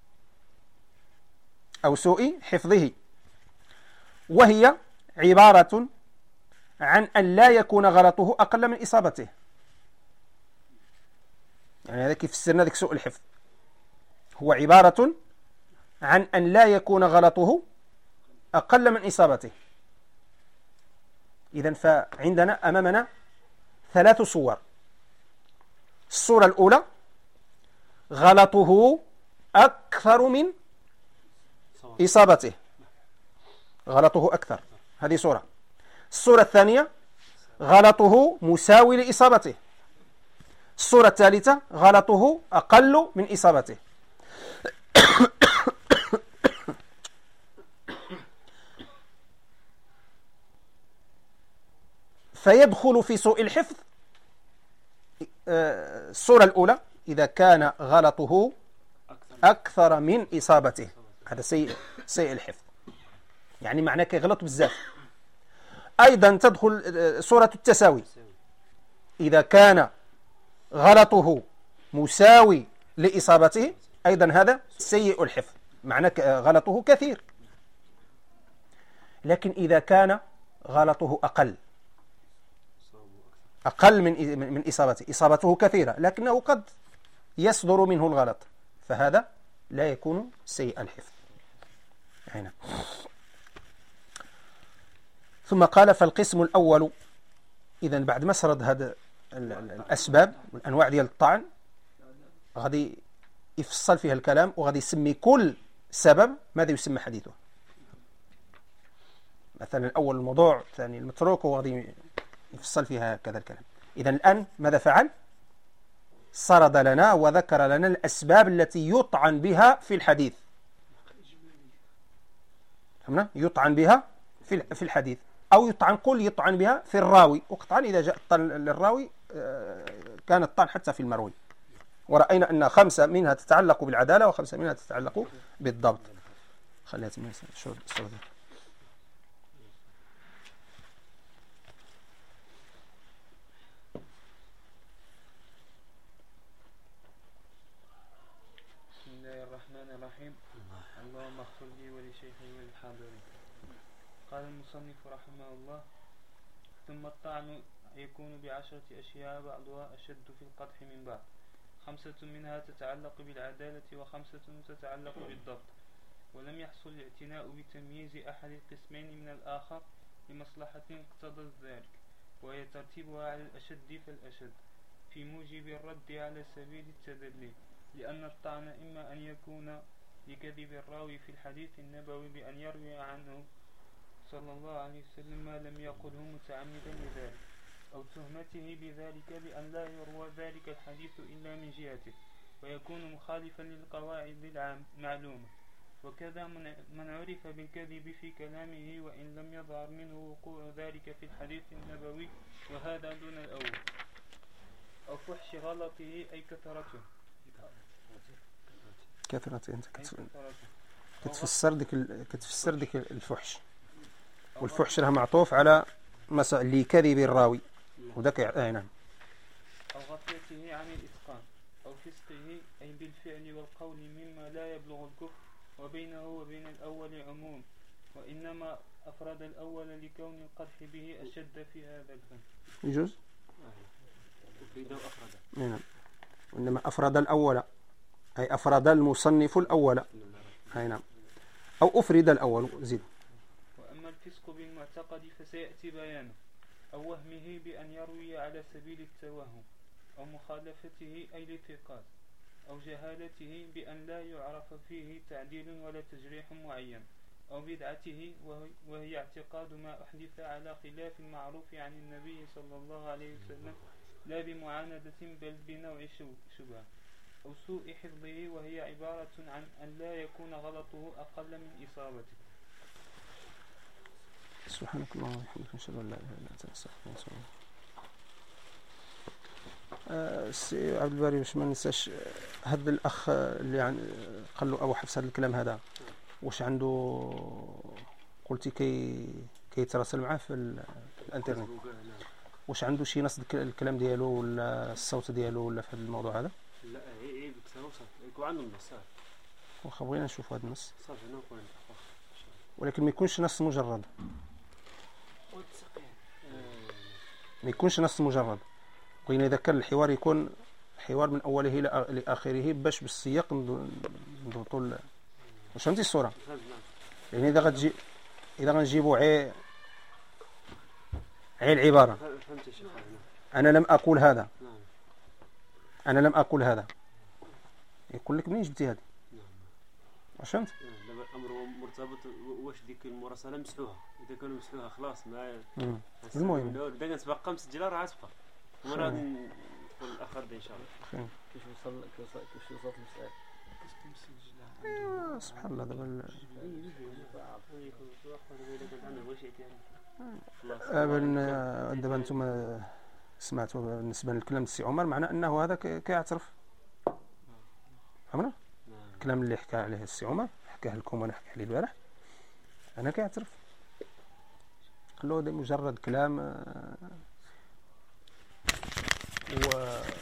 أو سوء حفظه، وهي عبارة عن أن لا يكون غلطه أقل من إصابته. يعني هذا كيف فسرنا ذلك سوء الحفظ، هو عبارة عن أن لا يكون غلطه أقل من إصابته. إذن فعندنا أمامنا ثلاث صور. الصورة الأولى غلطه أكثر من إصابته، غلطه أكثر، هذه صورة. الصورة الثانية غلطه مساوي لإصابته، الصورة الثالثة غلطه أقل من إصابته. فيدخل في سوء الحفظ الصورة الأولى إذا كان غلطه أكثر من إصابته، هذا سيء سيء الحفظ، يعني معناه كيغلط بزاف. أيضا تدخل صورة التساوي إذا كان غلطه مساوي لإصابته، أيضا هذا سيء الحفظ، معناه غلطه كثير. لكن إذا كان غلطه أقل أقل من من إصابته، إصابته كثيرة لكنه قد يصدر منه الغلط، فهذا لا يكون سيء الحفظ. هنا ثم قال فالقسم الأول، إذا بعد ما سرد هذا الأسباب والأنواع ديال الطعن غادي يفصل فيها الكلام، وغادي يسمي كل سبب ماذا يسمى حديثه. مثلا الأول الموضوع، الثاني المتروك، وغادي يفصل فيها كذا الكلام. إذا الآن ماذا فعل؟ سرد لنا وذكر لنا الأسباب التي يطعن بها في الحديث. فهمنا؟ يطعن بها في في الحديث، أو يطعن قل يطعن بها في الراوي، وقطعا إذا جاء الطعن للراوي كان الطعن حتى في المروي. ورأينا أن خمسة منها تتعلق بالعدالة وخمسة منها تتعلق بالضبط. خليها تمام شو الصوت. الرحيم. اللهم اغفر لي ولشيخي وللحاضرين. قال المصنف رحمه الله: ثم الطعن يكون بعشرة أشياء بعضها أشد في القدح من بعض، خمسة منها تتعلق بالعدالة وخمسة تتعلق بالضبط، ولم يحصل الاعتناء بتمييز أحد القسمين من الآخر لمصلحة اقتضت ذلك، وهي ترتيبها على الأشد فالأشد في موجب الرد على سبيل التدلي، لأن الطعن إما أن يكون لكذب الراوي في الحديث النبوي بأن يروي عنه صلى الله عليه وسلم ما لم يقله متعمدا لذلك، أو تهمته بذلك بأن لا يروى ذلك الحديث إلا من جهته، ويكون مخالفا للقواعد المعلومة. وكذا من عرف بالكذب في كلامه وإن لم يظهر منه وقوع ذلك في الحديث النبوي، وهذا دون الأول. أو فحش غلطه أي كثرته كثرة أنت كتفسر ديك كتفسر ديك الفحش، والفحش راه معطوف على مسألة لكذب الراوي وذاك آه نعم. أو غفلته عن الإتقان، أو فسقه أي بالفعل والقول مما لا يبلغ الكفر، وبينه وبين الأول عموم، وإنما أفرد الأول لكون القدح به أشد في هذا الفن. يجوز؟ أفرد وأفرد. نعم. وإنما أفرد الأول أي أفرد المصنف الأول. أي نعم. أو أفرد الأول زيد. وأما الفسق بالمعتقد فسيأتي بيانه، أو وهمه بأن يروي على سبيل التوهم، أو مخالفته أي الاتقاد، أو جهالته بأن لا يعرف فيه تعديل ولا تجريح معين، أو بدعته وهي اعتقاد ما أحدث على خلاف المعروف عن النبي صلى الله عليه وسلم لا بمعاندة بل بنوع شبهة، أو سوء حفظه وهي عبارة عن أن لا يكون غلطه أقل من إصابته. سبحانك اللهم وبحمدك نشهد أن لا إله إلا أنت نستغفرك ونتوب إليك. السي عبد الباري باش ما ننساش هذا الأخ اللي يعني قال له أبو حفص هذا الكلام هذا، واش عنده قلتي كي كيتراسل معاه في الانترنت، واش عنده شي نص الكلام ديالو ولا الصوت ديالو ولا في هذا الموضوع هذا؟ لا هي هي بتصوص يكون عندهم نص صافي، واخا بغينا نشوف هذا النص صافي انا نكون ولكن ما يكونش نص مجرد، ما يكونش نص مجرد. بغينا إذا كان الحوار يكون حوار من أوله لآخره باش بالسياق نضبطوا. واش فهمتي الصورة؟ يعني إذا غتجي إذا غنجيبوا عي عي العبارة أنا لم أقول هذا، أنا لم أقول هذا، يقول لك منين جبتي هذه؟ واش فهمت؟ دابا الأمر مرتبط واش ديك المراسلة مسحوها، إذا كانوا مسحوها خلاص ما المهم بدا كنتبقى مسجلة راه غتبقى، وأنا نشوفوا الاخر ان شاء الله فين؟ كيف وصل كيف وصل كيف وصلت المسألة ايوا سبحان الله دابا ال- دابا ن- دابا انتم سمعتوا بالنسبه للكلام السي عمر معناه انه هذا ك- كيعترف فهمنا الكلام اللي حكى عليه السي عمر حكاه لكم وانا حكى عليه البارح انا كيعترف خلوه ده مجرد كلام آه، و